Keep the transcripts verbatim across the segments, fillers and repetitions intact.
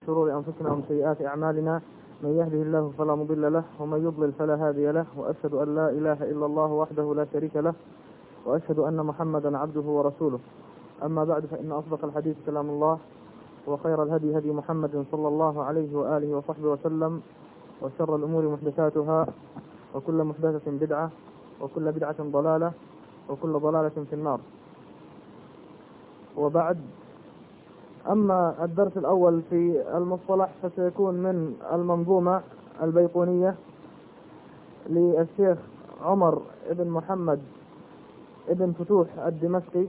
شرور أنفسنا ومن سيئات أعمالنا، من يهده الله فلا مضل له ومن يضلل فلا هادي له، وأشهد أن لا إله إلا الله وحده لا شريك له، وأشهد أن محمدا عبده ورسوله. أما بعد، فإن أصدق الحديث كلام الله، وخير الهدي هدي محمد صلى الله عليه وآله وصحبه وسلم، وشر الأمور محدثاتها، وكل محدثة بدعة، وكل بدعة ضلالة، وكل ضلالة في النار. وبعد، أما الدرس الأول في المصطلح فسيكون من المنظومة البيقونية للشيخ عمر ابن محمد ابن فتوح الدمشقي.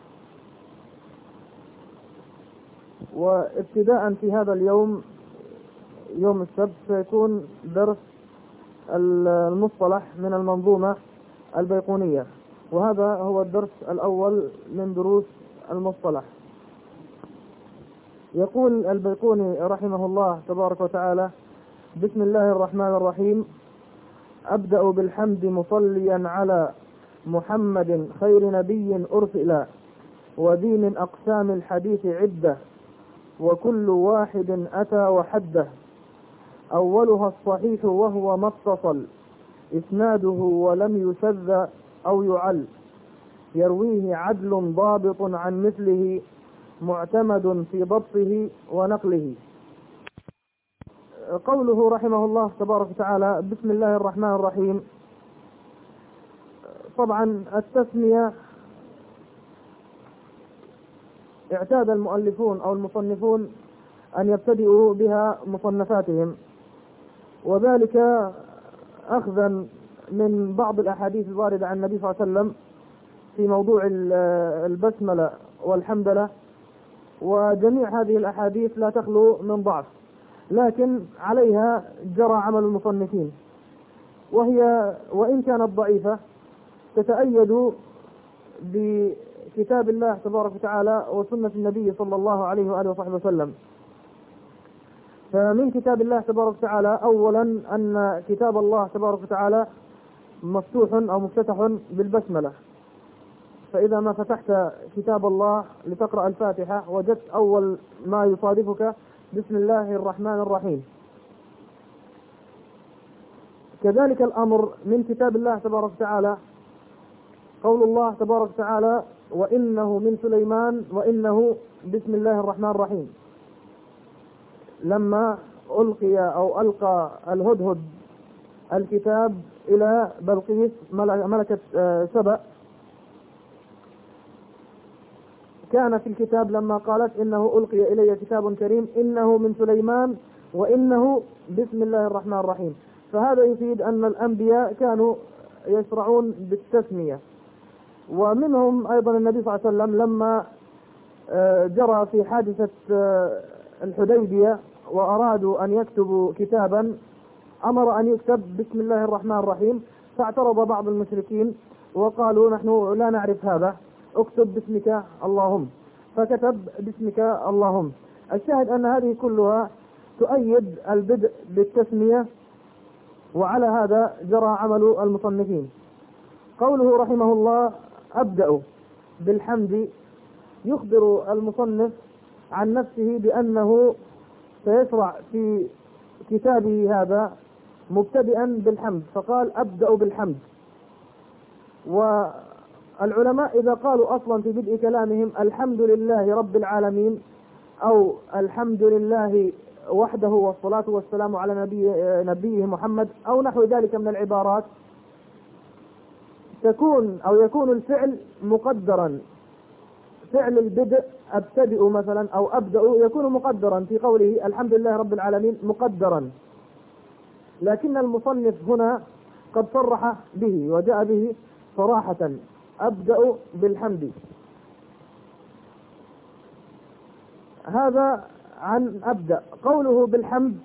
وابتداء في هذا اليوم، يوم السبت، سيكون درس المصطلح من المنظومة البيقونية، وهذا هو الدرس الأول من دروس المصطلح. يقول البيقوني رحمه الله تبارك وتعالى: بسم الله الرحمن الرحيم. أبدأ بالحمد مصليا على محمد خير نبي أرسل، وذي من أقسام الحديث عدة، وكل واحد أتى وحده. أولها الصحيح وهو ما اتصل إسناده ولم يشذ أو يعل، يرويه عدل ضابط عن مثله، معتمد في ضبطه ونقله. قوله رحمه الله تبارك وتعالى: بسم الله الرحمن الرحيم. طبعا التسمية اعتاد المؤلفون أو المصنفون أن يبتدئوا بها مصنفاتهم، وذلك أخذا من بعض الأحاديث الواردة عن النبي صلى الله عليه وسلم في موضوع البسملة والحمدلة. وجميع هذه الأحاديث لا تخلو من ضعف، لكن عليها جرى عمل المصنفين، وهي وإن كانت ضعيفة تتأيد بكتاب الله تبارك وتعالى وسنة النبي صلى الله عليه وآله وصحبه وسلم. فمن كتاب الله تبارك وتعالى أولا أن كتاب الله تبارك وتعالى مفتوح أو مفتتح بالبسملة، فإذا ما فتحت كتاب الله لتقرأ الفاتحة وجدت أول ما يصادفك بسم الله الرحمن الرحيم. كذلك الأمر من كتاب الله تبارك وتعالى قول الله تبارك وتعالى: وإنه من سليمان وإنه بسم الله الرحمن الرحيم. لما ألقي أو ألقى الهدهد الكتاب إلى بلقيس ملكة سبأ، كان في الكتاب لما قالت: إنه ألقي إلي كتاب كريم إنه من سليمان وإنه بسم الله الرحمن الرحيم. فهذا يفيد أن الأنبياء كانوا يشرعون بالتسمية. ومنهم أيضا النبي صلى الله عليه وسلم لما جرى في حادثة الحديبية وأرادوا أن يكتبوا كتابا، أمر أن يكتب بسم الله الرحمن الرحيم، فاعترض بعض المشركين وقالوا: نحن لا نعرف هذا، اكتب باسمك اللهم، فكتب باسمك اللهم. الشاهد أن هذه كلها تؤيد البدء بالتسمية، وعلى هذا جرى عمل المصنفين. قوله رحمه الله: أبدأ بالحمد، يخبر المصنف عن نفسه بأنه سيشرع في كتابه هذا مبتدئا بالحمد، فقال: أبدأ بالحمد. والعلماء إذا قالوا أصلا في بدء كلامهم الحمد لله رب العالمين، أو الحمد لله وحده والصلاة والسلام على نبي نبيه محمد، أو نحو ذلك من العبارات، تكون أو يكون الفعل مقدرا. فعل البدء أبتدئ مثلا أو أبدأ يكون مقدرا في قوله الحمد لله رب العالمين مقدرا، لكن المصنف هنا قد صرح به وجاء به صراحة: أبدأ بالحمد. هذا عن أبدأ. قوله بالحمد،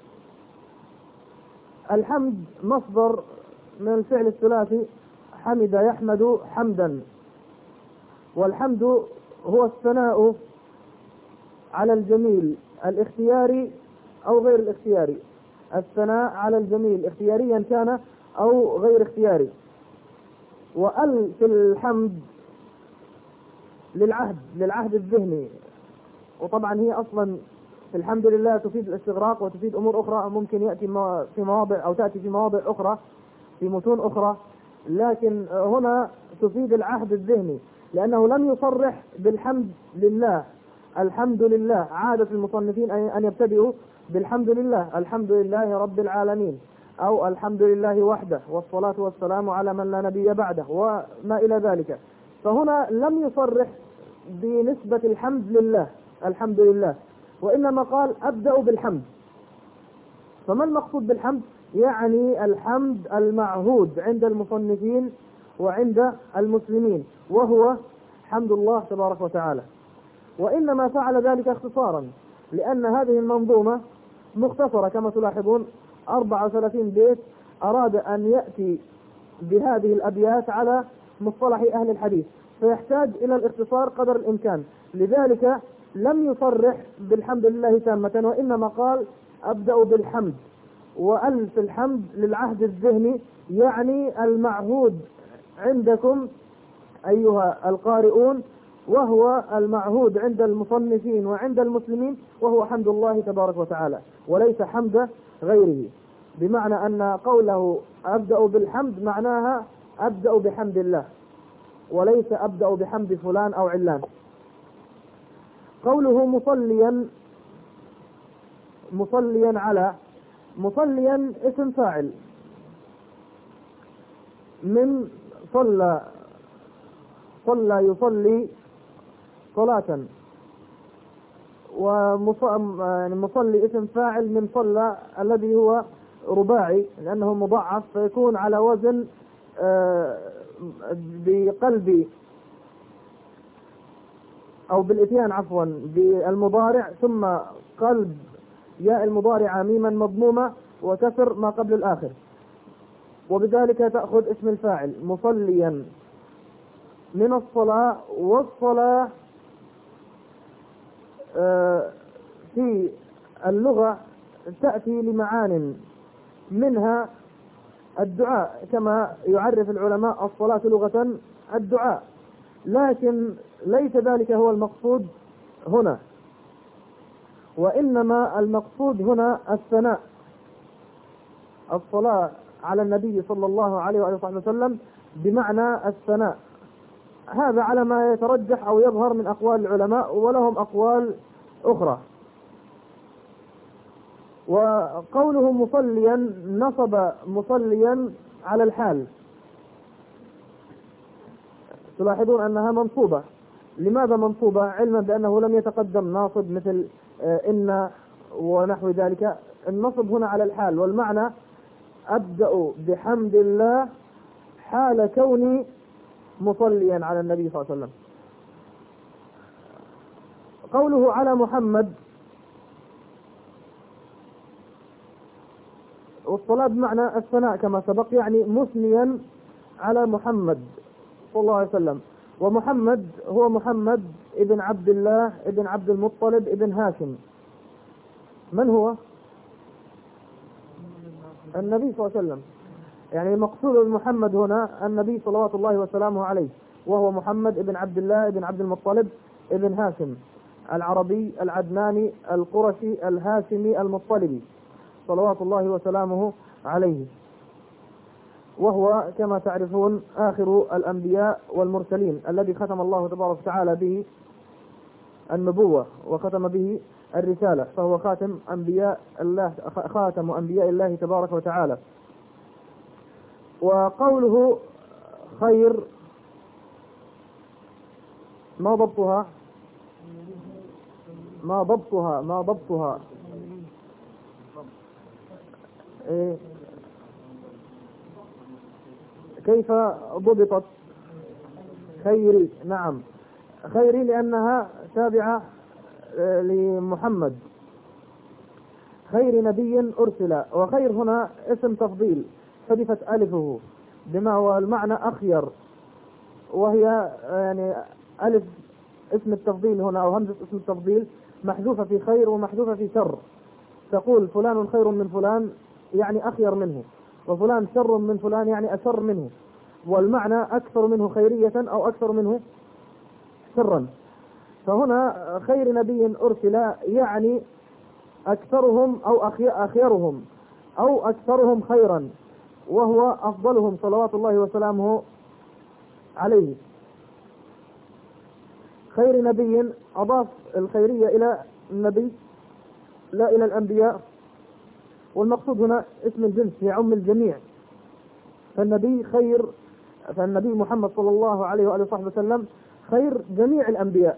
الحمد مصدر من الفعل الثلاثي حمد يحمد حمدا، والحمد هو الثناء على الجميل الاختياري أو غير الاختياري، الثناء على الجميل اختياريا كان أو غير اختياري. وأل في الحمد للعهد للعهد الذهني، وطبعا هي أصلا الحمد لله تفيد الاستغراق وتفيد أمور أخرى ممكن يأتي في مواضع أو تأتي في مواضع أخرى في متون أخرى، لكن هنا تفيد العهد الذهني، لأنه لم يصرح بالحمد لله. الحمد لله عادة المصنفين أن يبتدئوا بالحمد لله، الحمد لله رب العالمين، أو الحمد لله وحده والصلاة والسلام على من لا نبي بعده وما إلى ذلك. فهنا لم يصرح بنسبة الحمد لله الحمد لله، وإنما قال أبدأ بالحمد. فما المقصود بالحمد؟ يعني الحمد المعهود عند المصنفين وعند المسلمين، وهو حمد الله تبارك وتعالى. وإنما فعل ذلك اختصارا، لأن هذه المنظومة مختصرة كما تلاحظون أربعة وثلاثين بيت، أراد أن يأتي بهذه الأبيات على مصطلح أهل الحديث، فيحتاج إلى الاختصار قدر الإمكان. لذلك لم يصرح بالحمد لله تامة، وإنما قال أبدأ بالحمد، وألف الحمد للعهد الذهني، يعني المعهود عندكم أيها القارئون، وهو المعهود عند المصنفين وعند المسلمين، وهو حمد الله تبارك وتعالى وليس حمد غيره. بمعنى أن قوله أبدأ بالحمد معناها أبدأ بحمد الله، وليس أبدأ بحمد فلان أو علان. قوله مصليا مصليا على، مصليا اسم فاعل من صلى، صلى يصلي صلاة، ومصلي اسم فاعل من صلى الذي هو رباعي لأنه مضاعف، فيكون على وزن بقلب أو بالإتيان عفوا بالمضارع، ثم قلب ياء المضارع ميما مضمومة وكسر ما قبل الآخر، وبذلك تأخذ اسم الفاعل مصليا من الصلاة. والصلاة في اللغة تأتي لمعان، منها الدعاء كما يعرف العلماء الصلاة لغة الدعاء، لكن ليس ذلك هو المقصود هنا، وإنما المقصود هنا الثناء، الصلاة على النبي صلى الله عليه وآله وسلم بمعنى الثناء. هذا على ما يترجح أو يظهر من أقوال العلماء، ولهم أقوال أخرى. وقوله مصليا نصب مصليا على الحال، تلاحظون أنها منصوبة. لماذا منصوبة؟ علما بأنه لم يتقدم ناصب مثل إن ونحو ذلك. النصب هنا على الحال، والمعنى أبدأ بحمد الله حال كوني مصليا على النبي صلى الله عليه وسلم. قوله على محمد، والصلاة بمعنى الثناء كما سبق، يعني مثنيا على محمد صلى الله عليه وسلم. ومحمد هو محمد ابن عبد الله ابن عبد المطلب ابن هاشم. من هو؟ النبي صلى الله عليه وسلم. يعني المقصود بمحمد هنا النبي صلوات الله وسلامه عليه، وهو محمد ابن عبد الله ابن عبد المطلب ابن هاشم، العربي العدناني القرشي الهاشمي المطلبي صلوات الله وسلامه عليه، وهو كما تعرفون آخر الأنبياء والمرسلين الذي ختم الله تبارك وتعالى به النبوة وختم به الرسالة، فهو خاتم أنبياء الله، خاتم أنبياء الله تبارك وتعالى. وقوله خير ما ضبطها ما ضبطها ما ضبطها إيه؟ كيف ضبطت؟ خيري، نعم خيري لأنها تابعة لمحمد، خير نبي أرسل. وخير هنا اسم تفضيل حذفت ألفه بما هو المعنى أخير، وهي يعني ألف اسم التفضيل هنا أو همزة اسم التفضيل محذوفة في خير ومحذوفة في شر. تقول فلان خير من فلان يعني أخير منه، وفلان شر من فلان يعني أشر منه، والمعنى أكثر منه خيرية أو أكثر منه شرا. فهنا خير نبي أرسل يعني أكثرهم أو أخيرهم أو أكثرهم خيرا، وهو أفضلهم صلوات الله وسلامه عليه. خير نبي، أضاف الخيرية إلى النبي لا إلى الأنبياء، والمقصود هنا اسم الجنس يعم الجميع. فالنبي خير، فالنبي محمد صلى الله عليه وآله وصحبه وسلم خير جميع الأنبياء.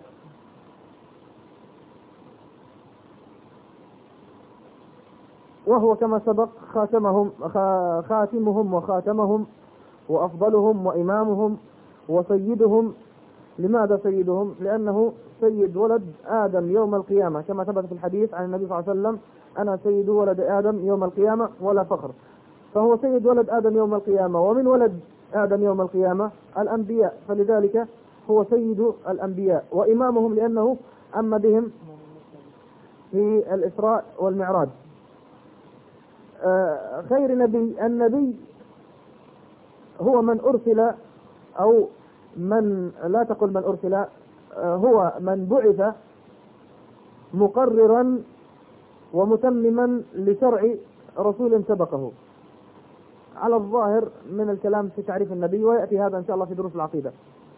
وهو كما سبق خاتمهم خاتمهم وخاتمهم وأفضلهم وإمامهم وسيدهم. لماذا سيدهم؟ لأنه سيد ولد آدم يوم القيامة، كما ثبت في الحديث عن النبي صلى الله عليه وسلم: أنا سيد ولد آدم يوم القيامة ولا فخر. فهو سيد ولد آدم يوم القيامة، ومن ولد آدم يوم القيامة الأنبياء، فلذلك هو سيد الأنبياء وإمامهم، لأنه أما بهم في الإسراء والمعراج. آه خير نبي، النبي هو من أرسل، أو من لا تقل من أرسل، آه هو من بعث مقررا ومتمما لشرع رسول سبقه، على الظاهر من الكلام في تعريف النبي، ويأتي هذا إن شاء الله في دروس العقيدة.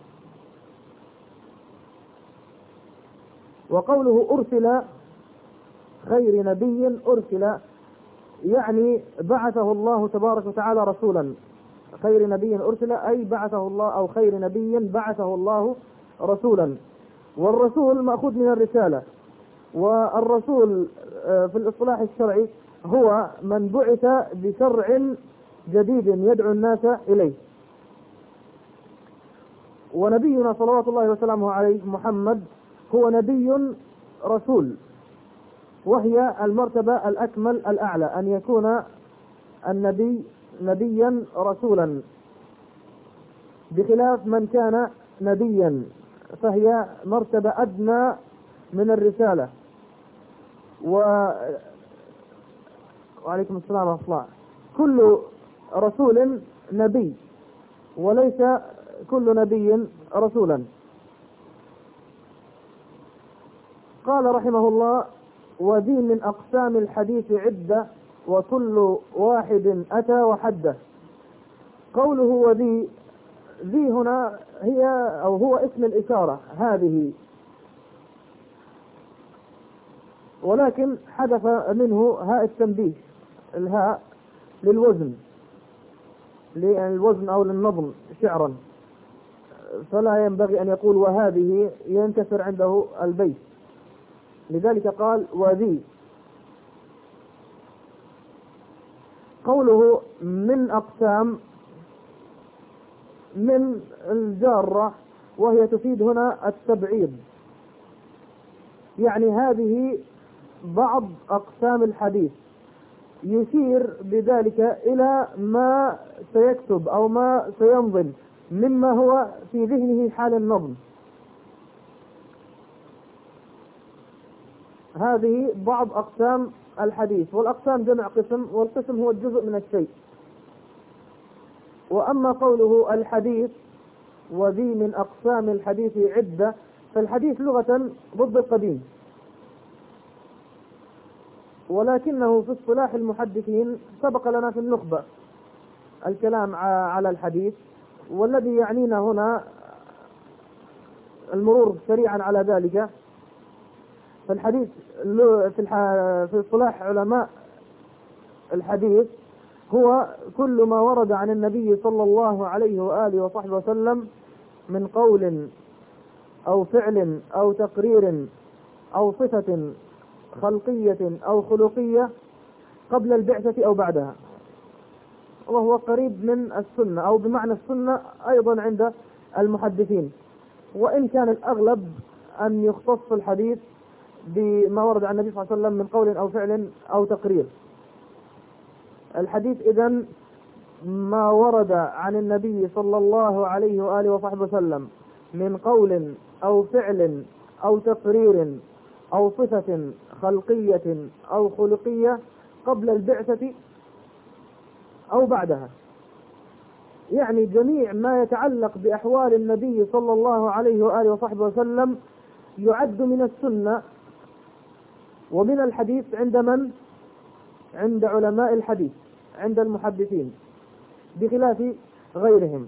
وقوله أرسل، خير نبي أرسل يعني بعثه الله تبارك وتعالى رسولا. خير نبي أرسل أي بعثه الله، أو خير نبي بعثه الله رسولا. والرسول مأخوذ من الرسالة، والرسول في الاصطلاح الشرعي هو من بعث بشرع جديد يدعو الناس إليه. ونبينا صلوات الله وسلامه عليه محمد هو نبي رسول، وهي المرتبة الأكمل الأعلى، أن يكون النبي نبيا رسولا، بخلاف من كان نبيا فهي مرتبة أدنى من الرسالة. و... وعليكم السلام ورحمة الله. كل رسول نبي، وليس كل نبي رسولا. قال رحمه الله: وذي من أقسام الحديث عدة، وكل واحد أتى وحده. قوله وذي، ذي هنا هي أو هو اسم الإشارة هذه، ولكن حدث منه هاء التنبيه، الهاء للوزن، للوزن أو للنظم شعرا، فلا ينبغي أن يقول وهذه، ينكسر عنده البيت، لذلك قال وذي. قوله من أقسام، من الجارة، وهي تفيد هنا التبعيض، يعني هذه بعض أقسام الحديث، يشير بذلك إلى ما سيكتب أو ما سينظم مما هو في ذهنه حال النظم. هذه بعض أقسام الحديث، والأقسام جمع قسم، والقسم هو الجزء من الشيء. وأما قوله الحديث وذي من أقسام الحديث عدة، فالحديث لغة ضد القديم، ولكنه في اصطلاح المحدثين سبق لنا في النخبة الكلام على الحديث، والذي يعنينا هنا المرور سريعا على ذلك. فالحديث في اصطلاح علماء الحديث هو كل ما ورد عن النبي صلى الله عليه وآله وصحبه وسلم من قول أو فعل أو تقرير أو صفة خلقية أو خلقية قبل البعثة أو بعدها، وهو قريب من السنة، أو بمعنى السنة أيضا عند المحدثين، وإن كان الأغلب أن يختص الحديث بما ورد عن النبي صلى الله عليه وسلم من قول أو فعل أو تقرير. الحديث إذن ما ورد عن النبي صلى الله عليه وآله وصحبه وسلم من قول أو فعل أو تقرير أو صفة خلقية أو خلقية قبل البعثة أو بعدها، يعني جميع ما يتعلق بأحوال النبي صلى الله عليه وآله وصحبه وسلم يعد من السنة ومن الحديث عند من؟ عند علماء الحديث، عند المحدثين، بخلاف غيرهم.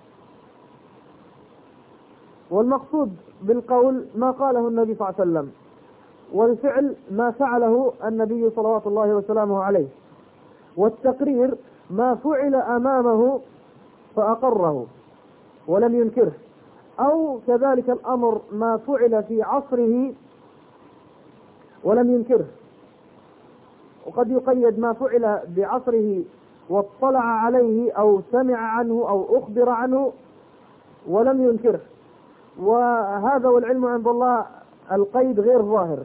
والمقصود بالقول ما قاله النبي صلى الله عليه وسلم، والفعل ما فعله النبي صلوات الله وسلامه عليه، والتقرير ما فعل أمامه فأقره ولم ينكره، أو كذلك الأمر ما فعل في عصره ولم ينكره. وقد يقيد ما فعل بعصره واطلع عليه أو سمع عنه أو أخبر عنه ولم ينكره، وهذا والعلم عند الله القيد غير ظاهر،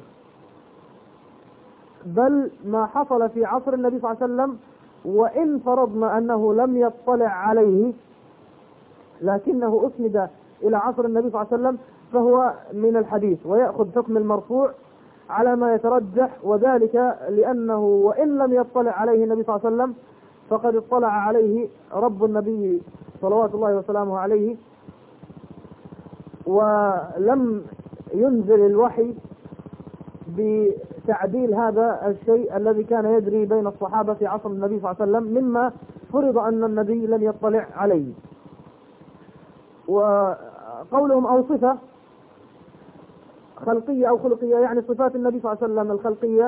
بل ما حصل في عصر النبي صلى الله عليه وسلم وإن فرضنا أنه لم يطلع عليه لكنه أسند إلى عصر النبي صلى الله عليه وسلم فهو من الحديث ويأخذ حكم المرفوع على ما يترجح، وذلك لأنه وإن لم يطلع عليه النبي صلى الله عليه وسلم فقد اطلع عليه رب النبي صلوات الله وسلامه عليه، ولم ينزل الوحي بتعديل هذا الشيء الذي كان يجري بين الصحابة في عصر النبي صلى الله عليه وسلم مما فرض أن النبي لم يطلع عليه. وقولهم أو صفة خلقية أو خلقية، يعني صفات النبي صلى الله عليه وسلم الخلقية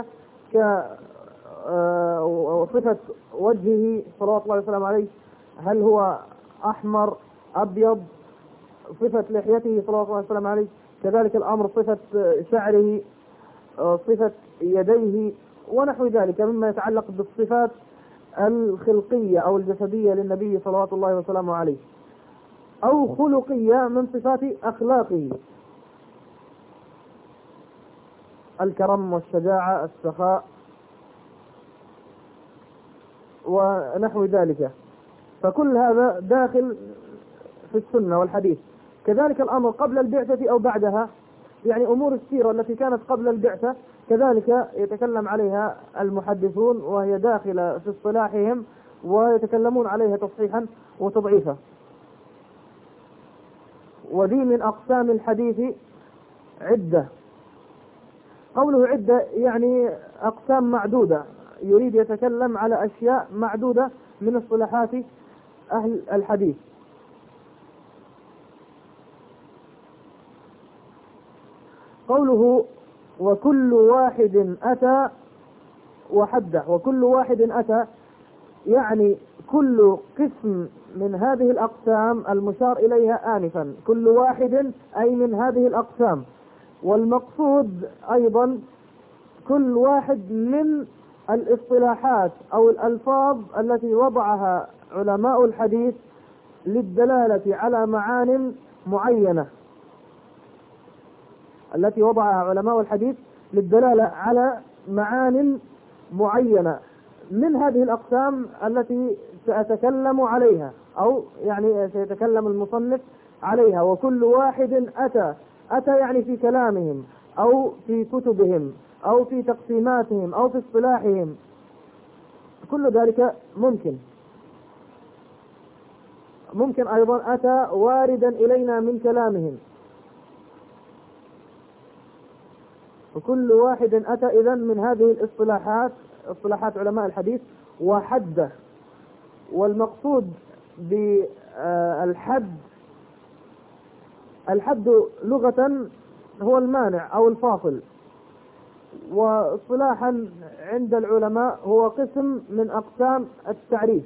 كصفة وجهه صلوات الله وسلامه عليه، هل هو أحمر أبيض، صفة لحيته صلوات الله وسلامه عليه، كذلك الأمر صفة شعره، صفة يديه ونحو ذلك مما يتعلق بالصفات الخلقية أو الجسدية للنبي صلوات الله وسلامه عليه، أو خلقية من صفات أخلاقه، الكرم والشجاعة السخاء ونحو ذلك، فكل هذا داخل في السنة والحديث. كذلك الأمر قبل البعثة أو بعدها، يعني أمور السيرة التي كانت قبل البعثة كذلك يتكلم عليها المحدثون وهي داخلة في اصطلاحهم ويتكلمون عليها تصحيحا وتضعيفا. ودي من أقسام الحديث عدة. قوله عدة يعني أقسام معدودة، يريد يتكلم على أشياء معدودة من اصطلاحات أهل الحديث. قوله وكل واحد أتى وحده، وكل واحد أتى يعني كل قسم من هذه الأقسام المشار إليها آنفا، كل واحد أي من هذه الأقسام، والمقصود أيضا كل واحد من الاصطلاحات أو الألفاظ التي وضعها علماء الحديث للدلالة على معان معينة، التي وضعها علماء الحديث للدلالة على معان معينة من هذه الأقسام التي سأتكلم عليها، أو يعني سيتكلم المصنف عليها. وكل واحد أتى، أتى يعني في كلامهم أو في كتبهم أو في تقسيماتهم أو في اصطلاحهم، كل ذلك ممكن. ممكن أيضا أتى واردا إلينا من كلامهم، وكل واحد أتى إذن من هذه الاصطلاحات، اصطلاحات علماء الحديث وحده. والمقصود بالحد، الحد لغة هو المانع أو الفاصل، واصطلاحا عند العلماء هو قسم من أقسام التعريف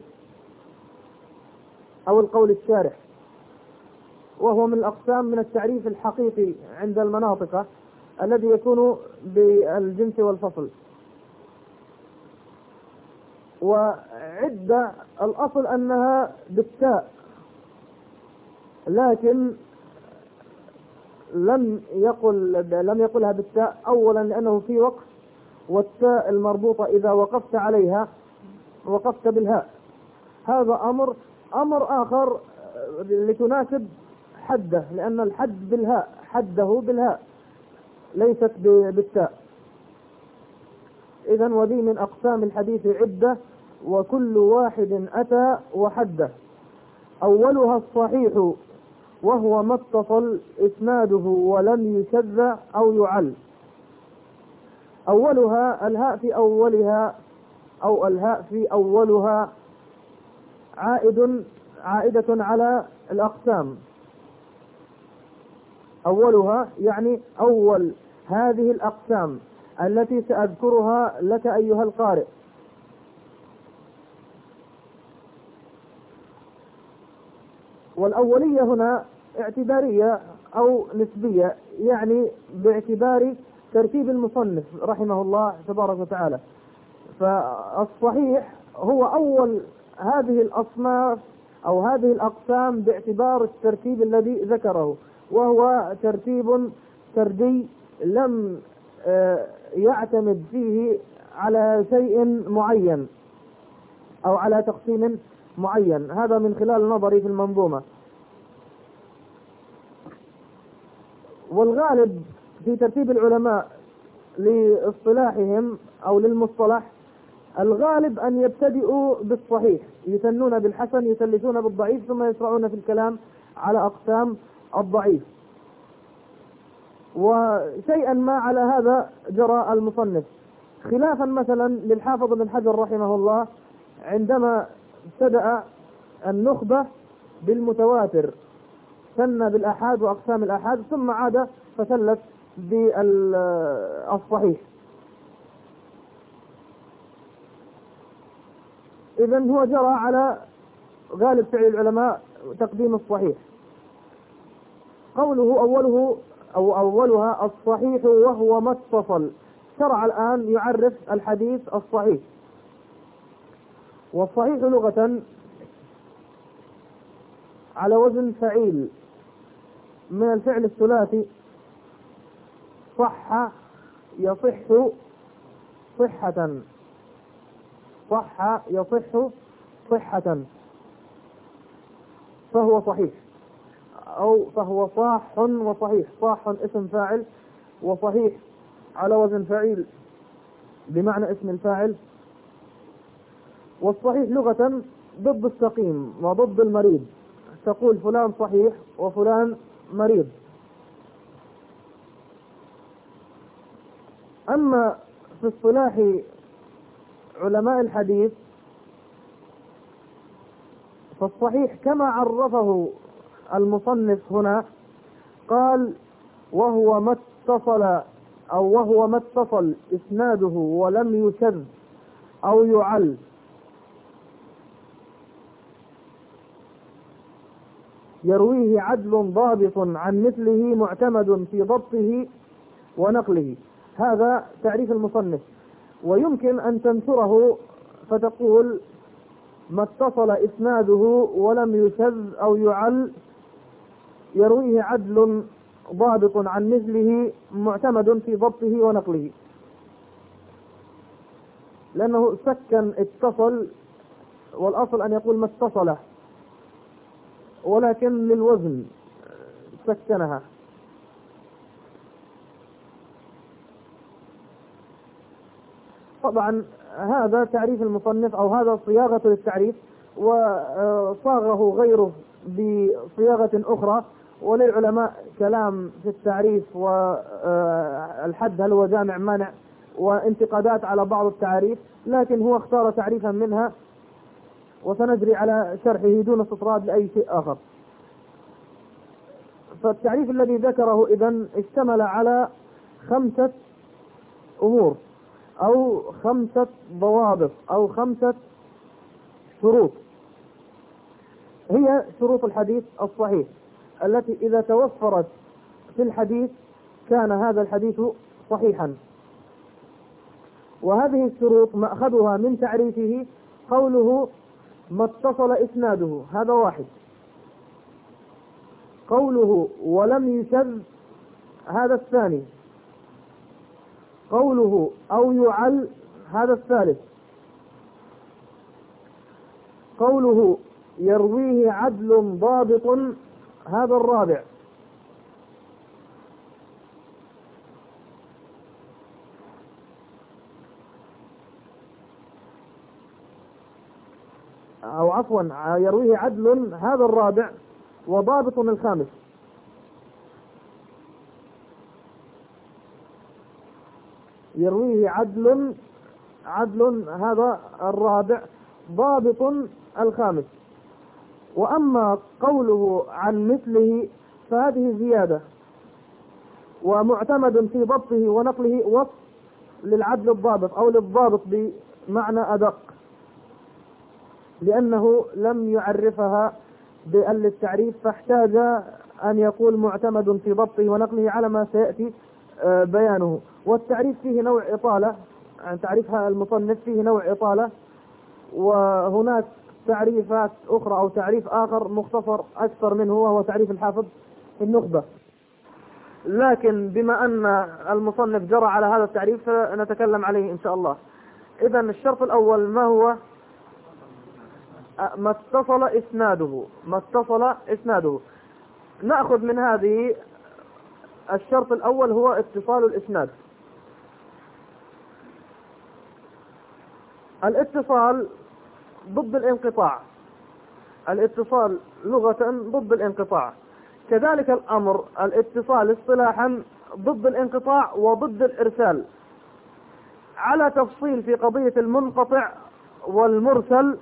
أو القول الشارح، وهو من الأقسام من التعريف الحقيقي عند المناطق الذي يكون بالجنس والفصل. وعدة الأصل أنها بالتاء، لكن لم يقل لم يقلها بالتاء أولا لأنه في وقف، والتاء المربوطة إذا وقفت عليها وقفت بالهاء، هذا أمر. أمر آخر لتناسب حده، لأن الحد بالهاء، حده بالهاء ليست بالتاء. إذن وذي من أقسام الحديث عدة، وكل واحد أتى وحده. أولها الصحيح وهو ما اتصل إسناده ولم يشذ أو يعل، أولها الهاء في أولها أو الهاء في أولها عائد عائدة على الأقسام. أولها يعني أول هذه الأقسام التي سأذكرها لك أيها القارئ. والأولية هنا اعتبارية أو نسبية، يعني باعتبار ترتيب المصنف رحمه الله تبارك وتعالى. فالصحيح هو أول هذه الأصناف أو هذه الأقسام باعتبار الترتيب الذي ذكره، وهو ترتيب سردي لم يعتمد فيه على شيء معين أو على تقسيم معين. هذا من خلال نظري في المنظومة. والغالب في ترتيب العلماء لاصطلاحهم أو للمصطلح، الغالب أن يبتدئوا بالصحيح، يثنون بالحسن، يثلثون بالضعيف، ثم يشرعون في الكلام على أقسام الضعيف. وشيئا ما على هذا جرى المصنف، خلافا مثلا للحافظ بن حجر رحمه الله عندما ابتدأ النخبة بالمتواتر، ثنى بالآحاد وأقسام الآحاد، ثم عاد فثلث بالصحيح. إذن هو جرى على غالب فعل العلماء تقديم الصحيح. قوله أوله أو أولها الصحيح وهو ما اتصل، شرع الآن يعرف الحديث الصحيح. والصحيح لغة على وزن فعيل من الفعل الثلاثي، صح يصح صحة، صح يصح صحة، فهو صحيح، أو فهو صاح وصحيح. صاح اسم فاعل، وصحيح على وزن فعيل بمعنى اسم الفاعل. والصحيح لغة ضد السقيم وضد المريض، تقول فلان صحيح وفلان مريض. أما في اصطلاح علماء الحديث فالصحيح كما عرفه المصنف هنا، قال وهو ما اتصل أو وهو ما اتصل إسناده ولم يشذ أو يعل، يرويه عدل ضابط عن مثله معتمد في ضبطه ونقله. هذا تعريف المصنف. ويمكن أن تنشره فتقول ما اتصل إسناده ولم يشذ أو يعل، يرويه عدل ضابط عن مثله معتمد في ضبطه ونقله. لأنه سكن اتصل، والأصل أن يقول ما اتصل، ولكن للوزن سكنها. طبعا هذا تعريف المصنف أو هذا صياغة للتعريف، وصاغه غيره بصياغة أخرى. وللعلماء كلام في التعريف والحد هل هو جامع مانع، وانتقادات على بعض التعريف، لكن هو اختار تعريفا منها وسنجري على شرحه دون استطراد لأي شيء آخر. فالتعريف الذي ذكره إذن اشتمل على خمسة أمور أو خمسة ضوابط أو خمسة شروط، هي شروط الحديث الصحيح التي إذا توفرت في الحديث كان هذا الحديث صحيحا. وهذه الشروط مأخذها من تعريفه قوله ما اتصل إسناده، هذا واحد. قوله ولم يشذ، هذا الثاني. قوله أو يعل، هذا الثالث. قوله يرويه عدل ضابط، هذا الرابع. أو عفوا يرويه عدل، هذا الرابع. وضابط الخامس. يرويه عدل عدل هذا الرابع ضابط الخامس. وأما قوله عن مثله فهذه زيادة، ومعتمد في ضبطه ونقله وصف للعدل الضابط أو للضابط بمعنى أدق، لأنه لم يعرفها بأل التعريف، فاحتاج أن يقول معتمد في ضبطه ونقله على ما سيأتي بيانه. والتعريف فيه نوع إطالة، يعني تعريفها المصنف فيه نوع إطالة، وهناك تعريفات أخرى أو تعريف آخر مختصر أكثر منه وهو تعريف الحافظ في النخبة. لكن بما أن المصنف جرى على هذا التعريف فنتكلم عليه إن شاء الله. إذن الشرط الأول ما هو؟ ما اتصل إسناده ما اتصل إسناده نأخذ من هذه الشرط الأول هو اتصال الإسناد. الاتصال ضد الانقطاع، الاتصال لغة ضد الانقطاع، كذلك الأمر الاتصال اصطلاحا ضد الانقطاع وضد الإرسال، على تفصيل في قضية المنقطع والمرسل،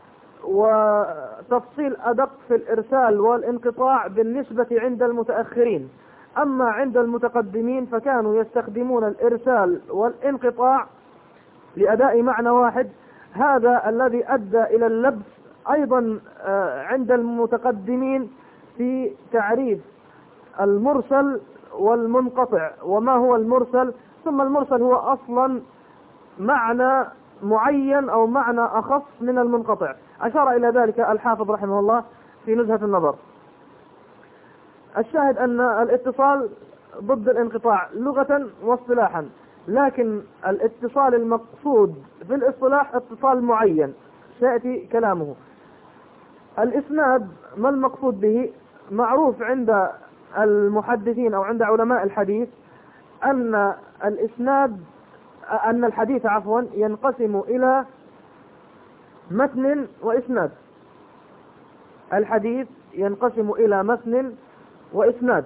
وتفصيل أدق في الإرسال والانقطاع بالنسبة عند المتأخرين. أما عند المتقدمين فكانوا يستخدمون الإرسال والانقطاع لأداء معنى واحد، هذا الذي أدى إلى اللبس أيضا عند المتقدمين في تعريف المرسل والمنقطع وما هو المرسل. ثم المرسل هو أصلا معنى معين أو معنى أخص من المنقطع، أشار إلى ذلك الحافظ رحمه الله في نزهة النظر. الشاهد أن الاتصال ضد الانقطاع لغة واصطلاحا، لكن الاتصال المقصود في الاصطلاح اتصال معين سيأتي كلامه. الإسناد ما المقصود به؟ معروف عند المحدثين أو عند علماء الحديث أن الإسناد أن الحديث عفوا ينقسم إلى متن وإسناد. الحديث ينقسم إلى متن وإسناد.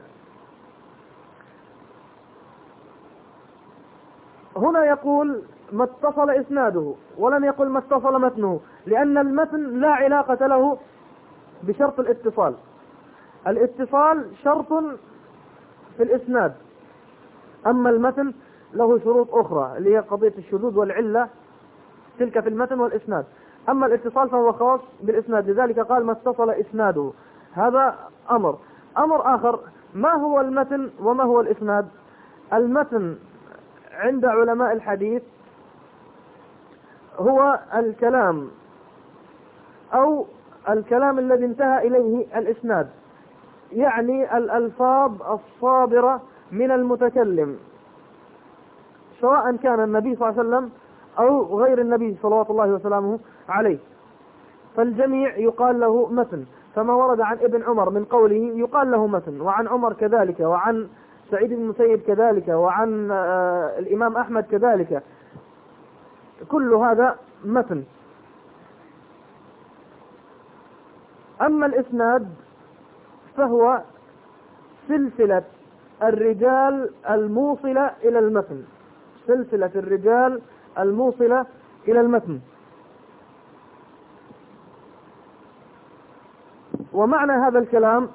هنا يقول ما اتصل إسناده ولم يقل ما اتصل متنه، لأن المتن لا علاقة له بشرط الاتصال. الاتصال شرط في الإسناد، أما المتن له شروط أخرى اللي هي قضية الشذوذ والعلة، تلك في المتن والإسناد. أما الاتصال فهو خاص بالإسناد، لذلك قال ما اتصل إسناده. هذا أمر. أمر آخر، ما هو المتن وما هو الإسناد؟ المتن عند علماء الحديث هو الكلام أو الكلام الذي انتهى إليه الإسناد، يعني الألفاظ الصادرة من المتكلم، سواء كان النبي صلى الله عليه وسلم أو غير النبي صلوات الله وسلامه عليه، فالجميع يقال له متن. فما ورد عن ابن عمر من قوله يقال له متن، وعن عمر كذلك، وعن سعيد بن المسيب كذلك، وعن آه الإمام أحمد كذلك، كل هذا متن. أما الإسناد فهو سلسلة الرجال الموصلة إلى المتن، سلسلة الرجال الموصلة إلى المتن. ومعنى هذا الكلام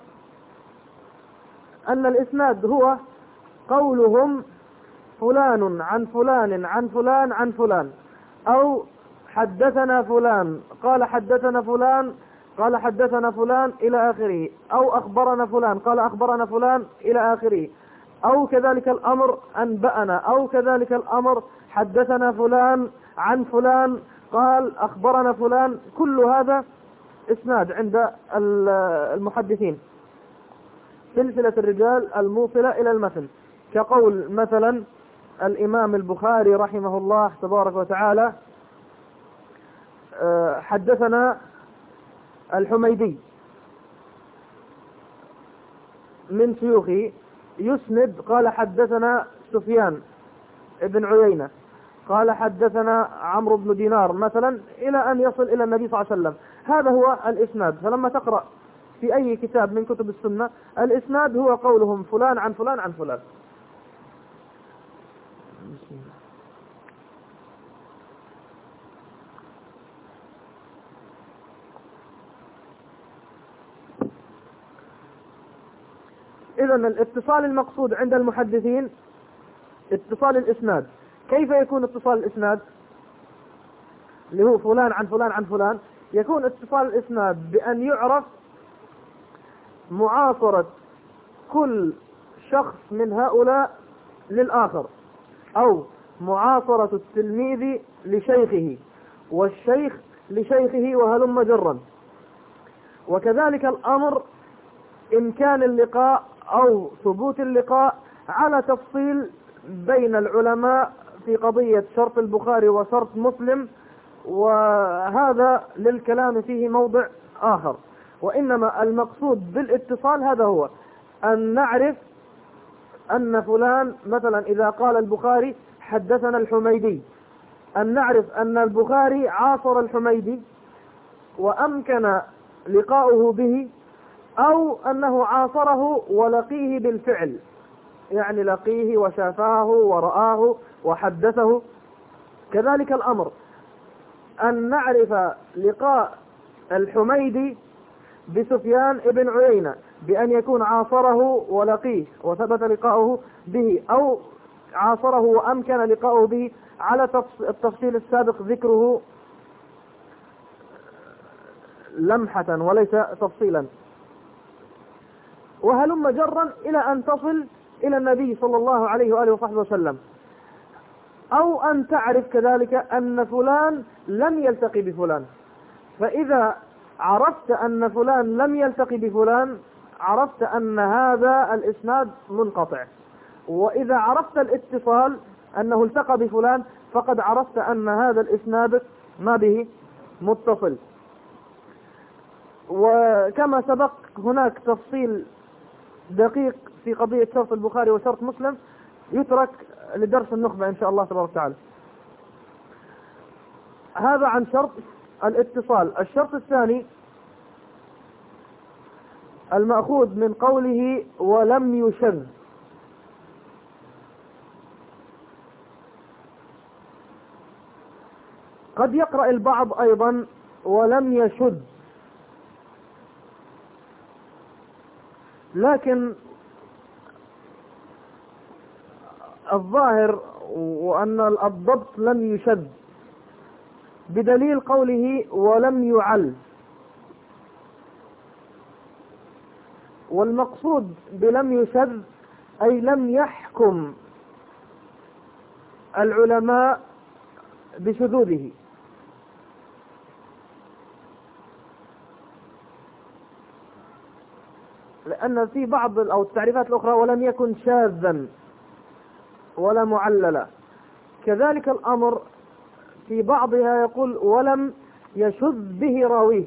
أن الإسناد هو قولهم فلان عن فلان عن فلان عن فلان، أو حدثنا فلان قال حدثنا فلان قال حدثنا فلان إلى آخره، أو أخبرنا فلان قال أخبرنا فلان إلى آخره، أو كذلك الأمر أنبأنا، أو كذلك الأمر حدثنا فلان عن فلان قال أخبرنا فلان. كل هذا إسناد عند المحدثين، سلسلة الرجال الموصلة إلى المتن، كقول مثلا الإمام البخاري رحمه الله تبارك وتعالى حدثنا الحميدي من شيوخه، يسند قال حدثنا سفيان ابن عيينة قال حدثنا عمرو بن دينار مثلا، إلى أن يصل إلى النبي صلى الله عليه وسلم. هذا هو الإسناد. فلما تقرأ في أي كتاب من كتب السنة الإسناد هو قولهم فلان عن فلان عن فلان. إذا الاتصال المقصود عند المحدثين اتصال الإسناد. كيف يكون اتصال الإسناد؟ اللي هو فلان عن فلان عن فلان. يكون اتصال الإسناد بأن يعرف معاصرة كل شخص من هؤلاء للآخر، أو معاصرة التلميذ لشيخه والشيخ لشيخه وهلم جرا. وكذلك الأمر إمكان اللقاء أو ثبوت اللقاء على تفصيل بين العلماء في قضية شرط البخاري وشرط مسلم، وهذا للكلام فيه موضع آخر. وإنما المقصود بالاتصال هذا هو أن نعرف أن فلان مثلا إذا قال البخاري حدثنا الحميدي، أن نعرف أن البخاري عاصر الحميدي وأمكن لقاؤه به، أو أنه عاصره ولقيه بالفعل، يعني لقيه وشافاه ورآه وحدثه. كذلك الأمر أن نعرف لقاء الحميدي بسفيان ابن عيينة بأن يكون عاصره ولقيه وثبت لقاؤه به، أو عاصره وأمكن لقاؤه به على التفصيل السابق ذكره لمحة وليس تفصيلا، وهلم جرا إلى أن تصل إلى النبي صلى الله عليه وآله وصحبه وسلم. أو أن تعرف كذلك أن فلان لم يلتقي بفلان، فإذا عرفت أن فلان لم يلتقي بفلان عرفت أن هذا الإسناد منقطع. وإذا عرفت الاتصال أنه التقى بفلان فقد عرفت أن هذا الإسناد ما به متصل. وكما سبق هناك تفصيل دقيق في قضية شرط البخاري وشرط مسلم يترك لدرس النخبة إن شاء الله تبارك وتعالى. هذا عن شرط الاتصال. الشرط الثاني المأخوذ من قوله ولم يشذ. قد يقرأ البعض أيضا ولم يشذ، لكن الظاهر وأن الضبط لم يشذ بدليل قوله ولم يعل. والمقصود بلم يشذ أي لم يحكم العلماء بشذوذه، لأن في بعض أو التعريفات الأخرى ولم يكن شاذا ولا معللا. كذلك الأمر في بعضها يقول ولم يشذ به راويه.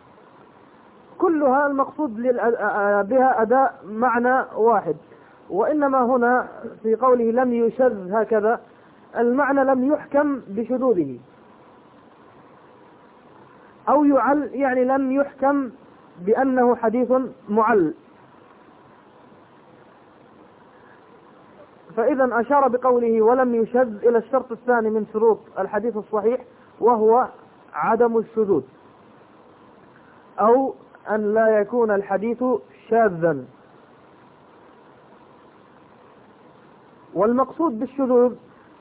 كلها المقصود بها أداء معنى واحد، وإنما هنا في قوله لم يشذ هكذا المعنى لم يحكم بشذوذه، أو يعل يعني لم يحكم بأنه حديث معل. فإذا أشار بقوله ولم يشذ إلى الشرط الثاني من شروط الحديث الصحيح، وهو عدم الشذوذ، أو أن لا يكون الحديث شاذا. والمقصود بالشذوذ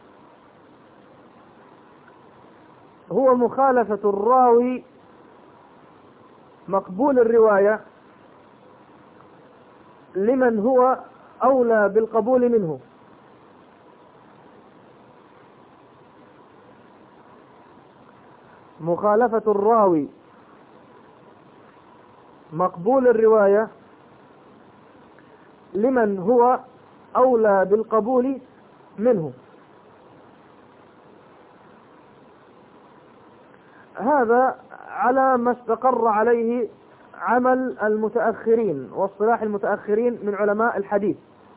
هو مخالفة الراوي مقبول الرواية لمن هو أولى بالقبول منه. مخالفة الراوي مقبول الرواية لمن هو أولى بالقبول منه. هذا على ما استقر عليه عمل المتأخرين واصطلاح المتأخرين من علماء الحديث،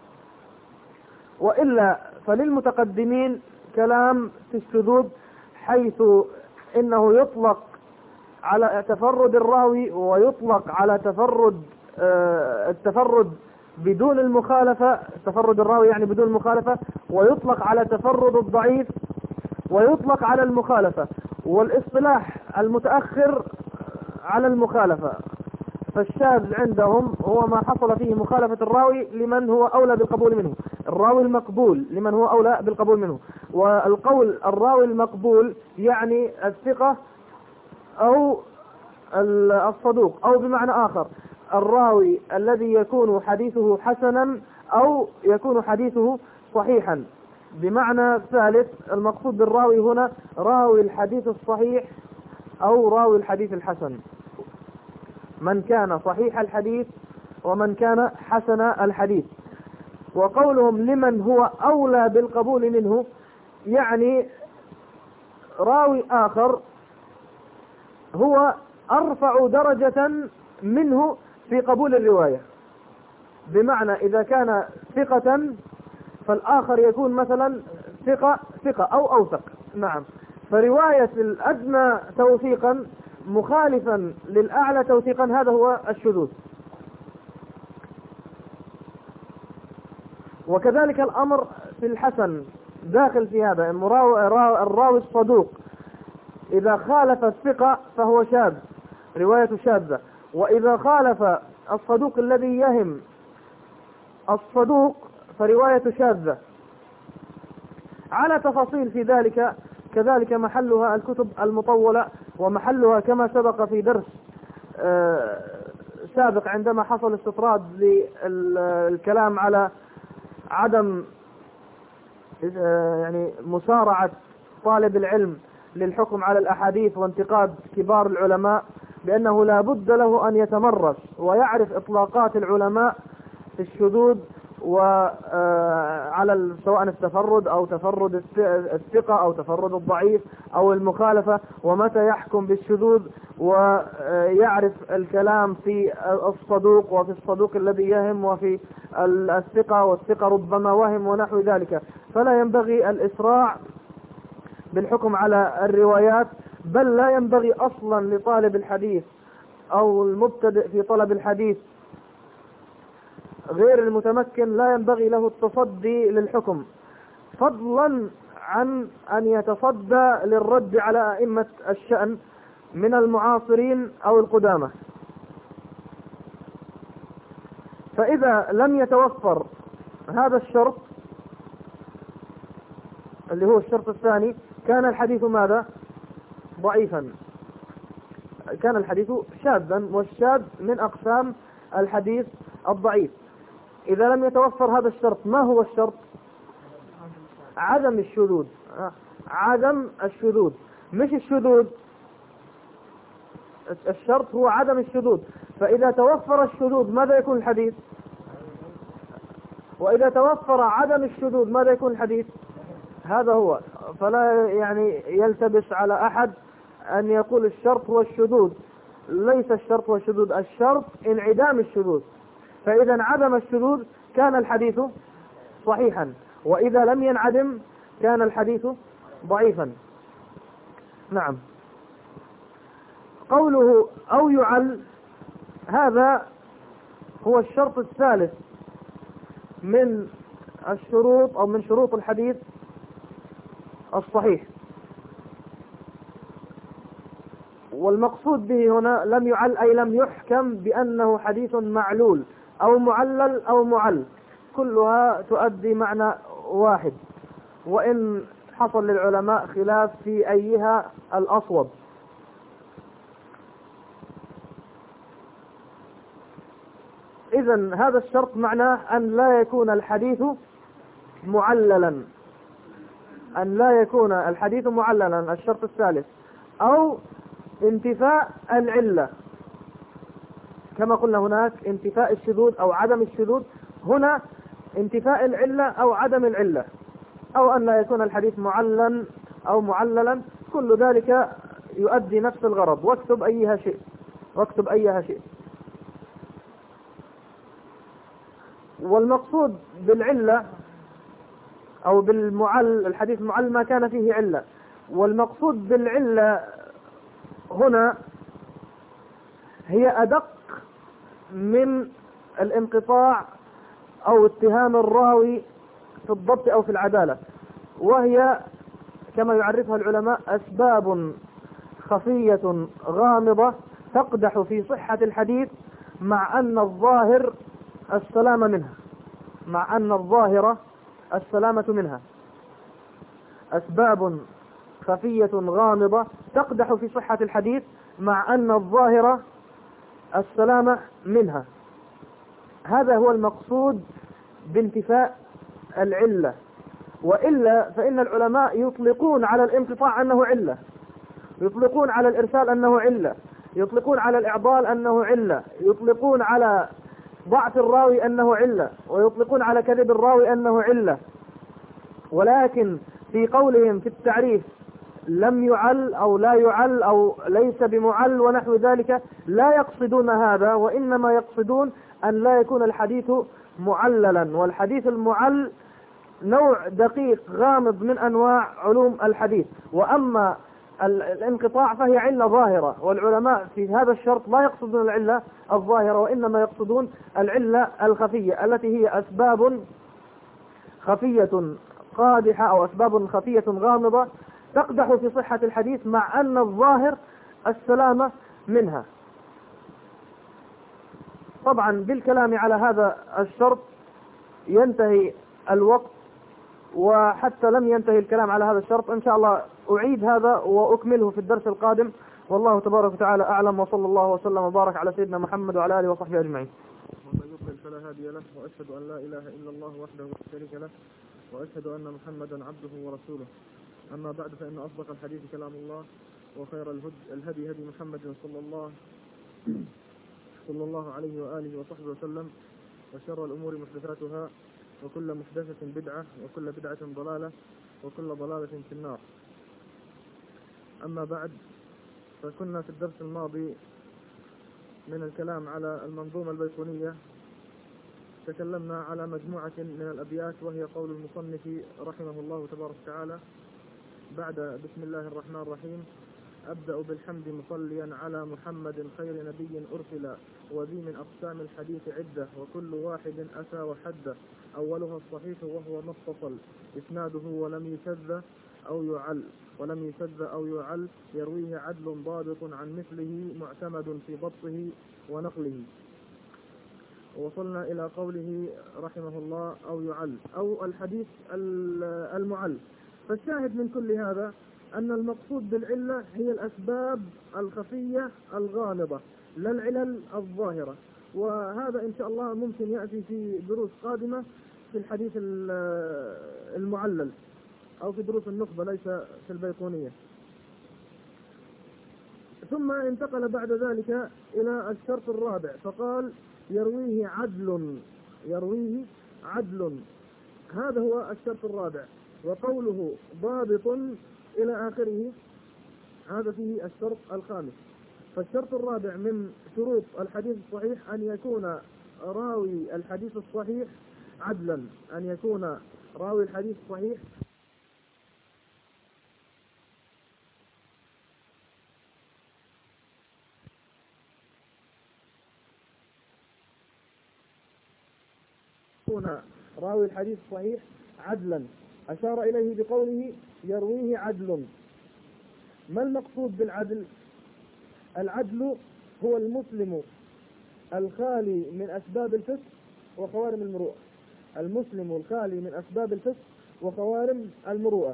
وإلا فللمتقدمين كلام في الشذوذ، حيث إنه يطلق على تفرد الراوي ويطلق على تفرد آه التفرد بدون المخالفة، تفرد الراوي يعني بدون المخالفة، ويطلق على تفرد الضعيف، ويطلق على المخالفة. والاصطلاح المتأخر على المخالفة، فالشاذ عندهم هو ما حصل فيه مخالفة الراوي لمن هو أولى بالقبول منه، الراوي المقبول لمن هو أولى بالقبول منه. والقول الراوي المقبول يعني الثقة أو الصدوق، أو بمعنى آخر الراوي الذي يكون حديثه حسنا أو يكون حديثه صحيحا. بمعنى ثالث المقصود بالراوي هنا راوي الحديث الصحيح أو راوي الحديث الحسن، من كان صحيح الحديث ومن كان حسن الحديث. وقولهم لمن هو أولى بالقبول منه يعني راوي آخر هو أرفع درجة منه في قبول الرواية. بمعنى إذا كان ثقة فالآخر يكون مثلا ثقة ثقة أو أوثق. نعم، فرواية الأدنى توثيقا مخالفا للأعلى توثيقا هذا هو الشذوذ. وكذلك الأمر في الحسن داخل في هذا، الراوي الصدوق إذا خالف الثقة فهو شاذ، رواية شاذة. وإذا خالف الصدوق الذي يهم الصدوق فرواية شاذة. على تفاصيل في ذلك كذلك محلها الكتب المطولة، ومحلها كما سبق في درس سابق عندما حصل استطراد للكلام على عدم يعني مسارعة طالب العلم للحكم على الأحاديث وانتقاد كبار العلماء، بأنه لا بد له أن يتمرس ويعرف إطلاقات العلماء في الشذوذ وعلى سواء التفرد أو تفرد الثقة أو تفرد الضعيف أو المخالفة، ومتى يحكم بالشذوذ، ويعرف الكلام في الصدوق وفي الصدوق الذي يهم وفي الثقة والثقة ربما وهم ونحو ذلك. فلا ينبغي الإسراع بالحكم على الروايات، بل لا ينبغي أصلا لطالب الحديث أو المبتدئ في طلب الحديث غير المتمكن لا ينبغي له التصدي للحكم، فضلا عن أن يتصدى للرد على أئمة الشأن من المعاصرين أو القدامى. فإذا لم يتوفر هذا الشرط اللي هو الشرط الثاني كان الحديث ماذا؟ ضعيفا، كان الحديث شاذا، والشاذ من أقسام الحديث الضعيف. إذا لم يتوفر هذا الشرط، ما هو الشرط؟ عدم الشذوذ، عدم الشذوذ مش الشذوذ، الشرط هو عدم الشذوذ. فإذا توفر الشذوذ ماذا يكون الحديث؟ وإذا توفر عدم الشذوذ ماذا يكون الحديث؟ هذا هو. فلا يعني يلتبس على أحد أن يقول الشرط هو الشذوذ، ليس الشرط هو الشذوذ، الشرط انعدام الشذوذ. فإذا انعدم الشذوذ كان الحديث صحيحا، وإذا لم ينعدم كان الحديث ضعيفا. نعم. قوله أو يعل هذا هو الشرط الثالث من الشروط أو من شروط الحديث الصحيح. والمقصود به هنا لم يعل أي لم يحكم بأنه حديث معلول أو معلل أو معل، كلها تؤدي معنى واحد، وإن حصل للعلماء خلاف في أيها الأصوب. إذن هذا الشرط معناه أن لا يكون الحديث معللا، أن لا يكون الحديث معللا، الشرط الثالث، أو انتفاء العلة، كما قلنا هناك انتفاء الشذوذ أو عدم الشذوذ، هنا انتفاء العلة أو عدم العلة، أو أن لا يكون الحديث معللا أو معللا، كل ذلك يؤدي نفس الغرض. واكتب أيها شيء، واكتب أيها شيء. والمقصود بالعلة أو بالمعل، الحديث معل ما كان فيه علة. والمقصود بالعلة هنا هي أدق من الانقطاع أو اتهام الراوي في الضبط أو في العدالة، وهي كما يعرفها العلماء أسباب خفية غامضة تقدح في صحة الحديث مع أن الظاهر السلامة منها، مع أن الظاهرة السلامة منها. أسباب خفية غامضة تقدح في صحة الحديث مع أن الظاهرة السلامة منها. هذا هو المقصود بانتفاء العلة، وإلا فإن العلماء يطلقون على الانقطاع أنه علة، يطلقون على الإرسال أنه علة، يطلقون على الإعضال أنه علة، يطلقون على ضعف الراوي أنه علة، ويطلقون على كذب الراوي أنه علة. ولكن في قولهم في التعريف لم يعل أو لا يعل أو ليس بمعل ونحو ذلك لا يقصدون هذا، وإنما يقصدون أن لا يكون الحديث معللا. والحديث المعل نوع دقيق غامض من أنواع علوم الحديث. وأما الانقطاع فهي علة ظاهرة، والعلماء في هذا الشرط لا يقصدون العلة الظاهرة، وإنما يقصدون العلة الخفية التي هي أسباب خفية قادحة أو أسباب خفية غامضة تقدح في صحة الحديث مع أن الظاهر السلامة منها. طبعا بالكلام على هذا الشرط ينتهي الوقت، وحتى لم ينتهي الكلام على هذا الشرط إن شاء الله أعيد هذا وأكمله في الدرس القادم، والله تبارك وتعالى أعلم، وصلى الله وسلم وبارك على سيدنا محمد وعلى آله وصحبه أجمعين. ومن يضلل فلا هادي له، وأشهد أن لا إله إلا الله وحده لا شريك له، وأشهد أن محمدا عبده ورسوله. أما بعد، فإن أصدق الحديث كلام الله، وخير الهدي هدي محمد صلى الله صلى الله عليه وآله وصحبه وسلم، وشر الأمور محدثاتها، وكل محدثة بدعة، وكل بدعة ضلالة، وكل ضلالة في النار. أما بعد، فكنا في الدرس الماضي من الكلام على المنظومة البيقونية تكلمنا على مجموعة من الأبيات، وهي قول المصنف رحمه الله تبارك وتعالى بعد بسم الله الرحمن الرحيم: أبدأ بالحمد مصليا على محمد خير نبي أرسل، وذي من أقسام الحديث عدة، وكل واحد أتى وحده، أولها الصحيح وهو ما اتصل إسناده ولم يشذ أو يعل ولم يشذ أو يعل، يرويه عدل ضابط عن مثله، معتمد في ضبطه ونقله. وصلنا إلى قوله رحمه الله أو يعل، أو الحديث المعل. فالشاهد من كل هذا أن المقصود بالعلة هي الأسباب الخفية الغامضة، لا العلل الظاهرة. وهذا إن شاء الله ممكن يأتي في دروس قادمة في الحديث المعلل، أو في دروس النخبة ليس في البيقونية. ثم انتقل بعد ذلك إلى الشرط الرابع، فقال: يرويه عدل، يرويه عدل. هذا هو الشرط الرابع. وقوله ضابط إلى آخره هذا فيه الشرط الخامس. فالشرط الرابع من شروط الحديث الصحيح أن يكون راوي الحديث الصحيح عدلا، أن يكون راوي الحديث الصحيح يكون راوي الحديث الصحيح عدلا. أشار إليه بقوله يرويه عدل. ما المقصود بالعدل؟ العدل هو المسلم الخالي من أسباب الفسق وخوارم المروءة. المسلم الخالي من أسباب الفسق وخوارم المروءة.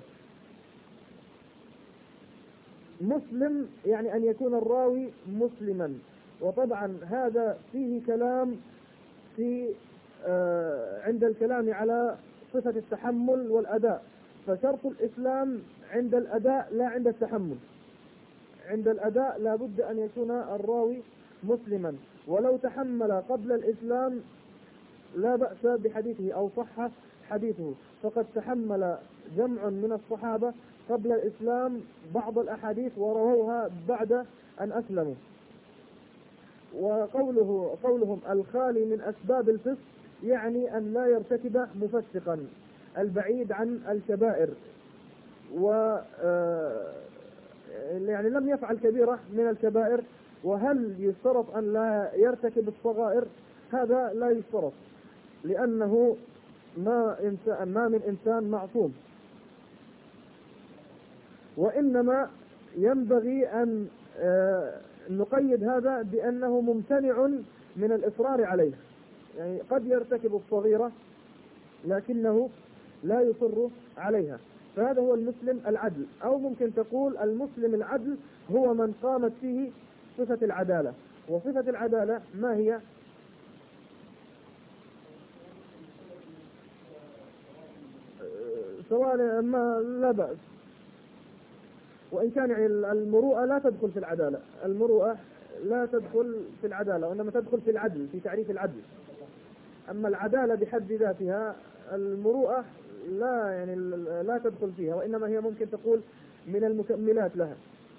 مسلم يعني أن يكون الراوي مسلما. وطبعا هذا فيه كلام في آه عند الكلام على صفة التحمل والأداء. فشرط الإسلام عند الأداء لا عند التحمل. عند الأداء لا بد أن يكون الراوي مسلما، ولو تحمل قبل الإسلام لا بأس بحديثه أو صح حديثه. فقد تحمل جمع من الصحابة قبل الإسلام بعض الأحاديث ورووها بعد أن أسلموا. وقوله قولهم الخالي من أسباب الفسق يعني أن لا يرتكب مفسقا، البعيد عن الكبائر، و يعني لم يفعل كبيرة من الكبائر. وهل يشترط أن لا يرتكب الصغائر؟ هذا لا يشترط، لأنه ما إنسان ما من إنسان معصوم، وإنما ينبغي أن نقيد هذا بأنه ممتنع من الإصرار عليه، يعني قد يرتكب الصغيرة لكنه لا يصر عليها، فهذا هو المسلم العدل. أو ممكن تقول المسلم العدل هو من قامت فيه صفة العدالة. وصفة العدالة ما هي؟ سواء ما لا بأس، وإن كان يعني المروءة لا تدخل في العدالة، المروءة لا تدخل في العدالة وإنما تدخل في العدل، في تعريف العدل. أما العدالة بحد ذاتها المروءة لا يعني لا تدخل فيها، وإنما هي ممكن تقول من المكملات لها.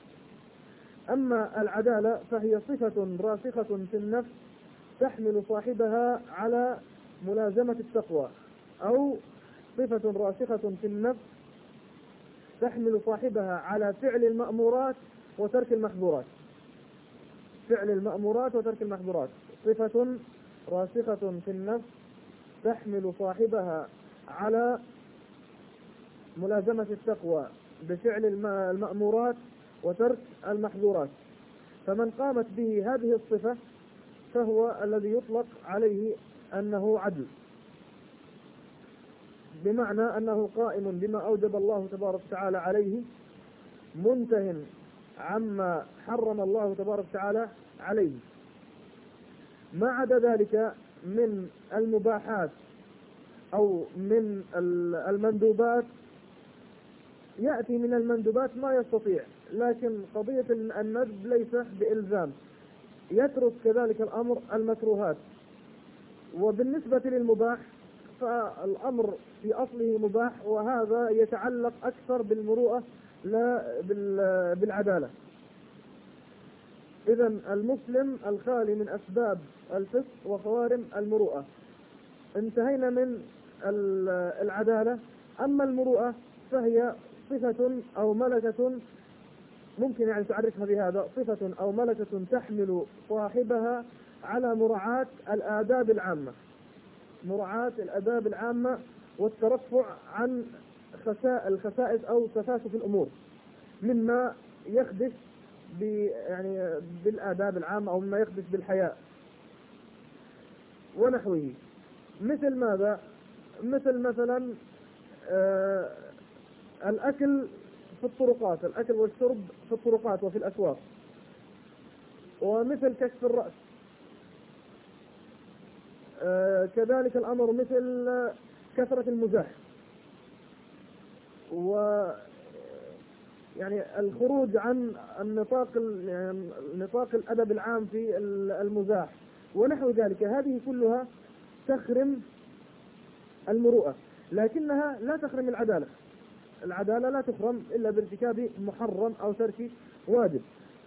أما العدالة فهي صفة راسخة في النفس تحمل صاحبها على ملازمة التقوى، أو صفة راسخة في النفس تحمل صاحبها على فعل المأمورات وترك المحظورات. فعل المأمورات وترك المحظورات صفة راسخة في النفس تحمل صاحبها على ملازمة التقوى بفعل المأمورات وترك المحظورات. فمن قامت به هذه الصفة فهو الذي يطلق عليه أنه عدل، بمعنى أنه قائم بما أوجب الله تبارك وتعالى عليه، منته عما حرم الله تبارك وتعالى عليه. ما عدا ذلك من المباحات أو من المندوبات، يأتي من المندوبات ما يستطيع، لكن قضية الندب ليس بإلزام. يترك كذلك الأمر المكروهات. وبالنسبة للمباح فالأمر في أصله مباح، وهذا يتعلق أكثر بالمروءة لا بالعدالة. إذن المسلم الخالي من أسباب الفسق وخوارم المروءة. انتهينا من العدالة. أما المروءة فهي صفة أو ملكة، ممكن يعني تعرفها بهذا، صفة أو ملكة تحمل صاحبها على مراعاة الآداب العامة، مراعاة الآداب العامة والترفع عن الخسائس أو سفاسف الأمور مما يخدش يعني بالآداب العامة أو مما يخدش بالحياء ونحوه. مثل ماذا؟ مثل مثلا آه الأكل في الطرقات، الأكل والشرب في الطرقات وفي الأسواق، ومثل كشف الرأس. آه كذلك الأمر مثل كثرة المزاح، و يعني الخروج عن النطاق يعني نطاق الأدب العام في المزاح ونحو ذلك. هذه كلها تخرم المروءة، لكنها لا تخرم العدالة. العدالة لا تخرم إلا بارتكاب محرم أو ترك واجب.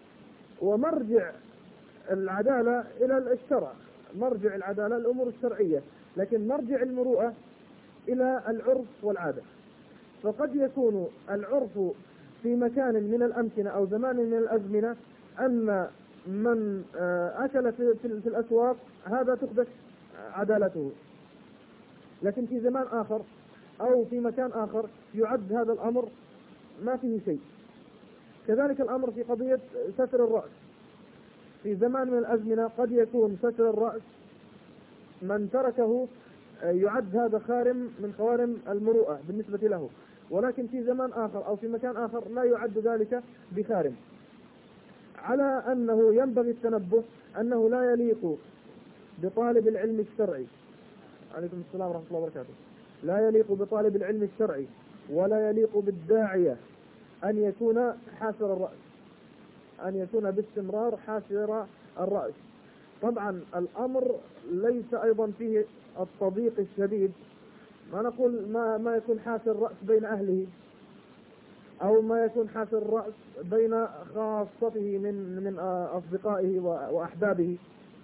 ومرجع العدالة إلى الشرع، مرجع العدالة الأمور الشرعية، لكن مرجع المروءة إلى العرف والعادة. فقد يكون العرف في مكان من الأمكنة أو زمان من الأزمنة أن من أكل في الأسواق هذا تخدش عدالته، لكن في زمان آخر أو في مكان آخر يعد هذا الأمر ما فيه شيء. كذلك الأمر في قضية ستر الرأس. في زمان من الأزمنة قد يكون ستر الرأس من تركه يعد هذا خارم من خوارم المروءة بالنسبة له، ولكن في زمان آخر أو في مكان آخر لا يعد ذلك بخارم. على أنه ينبغي التنبه أنه لا يليق بطالب العلم الشرعي، عليكم السلام ورحمة الله وبركاته، لا يليق بطالب العلم الشرعي ولا يليق بالداعية أن يكون حاسر الرأس، أن يكون باستمرار حاسر الرأس. طبعا الأمر ليس أيضا فيه التضييق الشديد، ما نقول ما, ما يكون حاسر الرأس بين أهله أو ما يكون حاسر الرأس بين خاصته من من أصدقائه وأحبابه،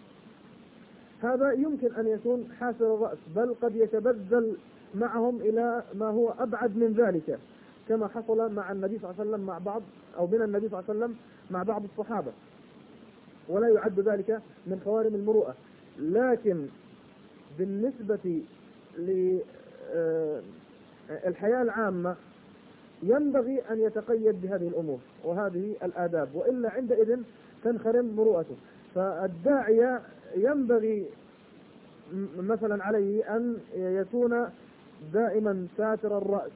هذا يمكن أن يكون حاسر الرأس، بل قد يتبذل معهم إلى ما هو أبعد من ذلك، كما حصل مع النبي صلى الله عليه وسلم مع بعض أو من النبي صلى الله عليه وسلم مع بعض الصحابة، ولا يعد ذلك من خوارم المروءة. لكن بالنسبة للحياة العامة ينبغي أن يتقيد بهذه الأمور وهذه الآداب، وإلا عندئذ تنخرم مروءته. فالداعية ينبغي مثلا عليه أن يكون دائما ساتر الرأس،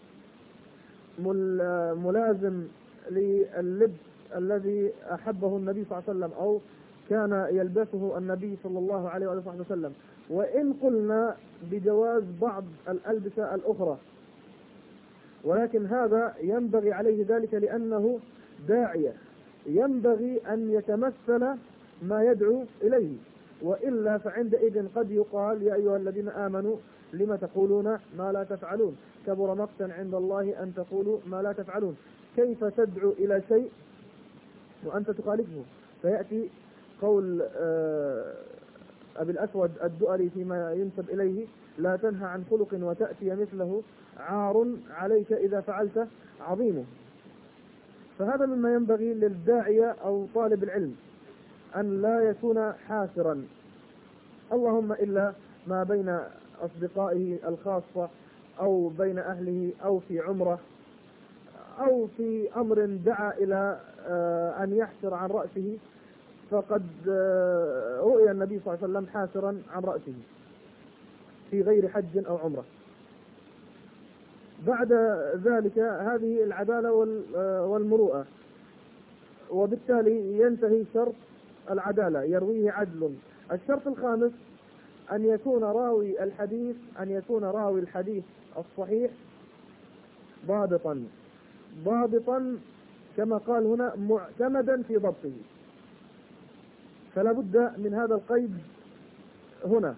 ملازم لللبس الذي أحبه النبي صلى الله عليه وسلم أو كان يلبسه النبي صلى الله عليه وسلم، وإن قلنا بجواز بعض الألبسة الأخرى، ولكن هذا ينبغي عليه ذلك لأنه داعية، ينبغي أن يتمثل ما يدعو إليه، وإلا فعندئذ قد يقال يا أيها الذين آمنوا لما تقولون ما لا تفعلون، كبر مقتا عند الله أن تقولوا ما لا تفعلون. كيف تدعو إلى شيء وأنت تخالفه؟ فيأتي قول أبي الأسود الدؤلي فيما ينسب إليه: لا تنهى عن خلق وتأتي مثله، عار عليك إذا فعلت عظيمه. فهذا مما ينبغي للداعية أو طالب العلم أن لا يكون حاسرا، اللهم إلا ما بين أصدقائه الخاصة أو بين أهله أو في عمره أو في أمر دعا إلى أن يحسر عن رأسه، فقد رؤي النبي صلى الله عليه وسلم حاسرا عن رأسه في غير حج أو عمره. بعد ذلك هذه العدالة والمروءة، وبالتالي ينتهي شرط العدالة يرويه عدل. الشرط الخامس أن يكون راوي الحديث أن يكون راوي الحديث الصحيح ضابطا ضابطا كما قال هنا معتمدا في ضبطه. فلا بد من هذا القيد هنا،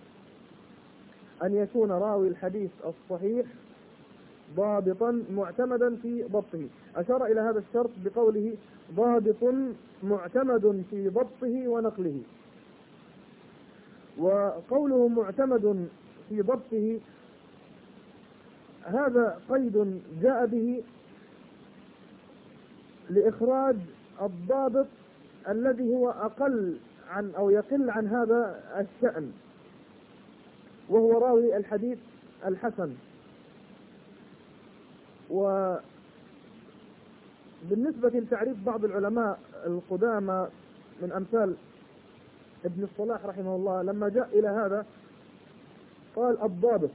أن يكون راوي الحديث الصحيح ضابطا معتمدا في ضبطه. أشار إلى هذا الشرط بقوله ضابط معتمد في ضبطه ونقله. وقوله معتمد في ضبطه هذا قيد جاء به لإخراج الضابط الذي هو أقل عن أو يقل عن هذا الشأن، وهو راوي الحديث الحسن. وبالنسبة لتعريف بعض العلماء القدامى من أمثال ابن الصلاح رحمه الله، لما جاء إلى هذا قال الضابط،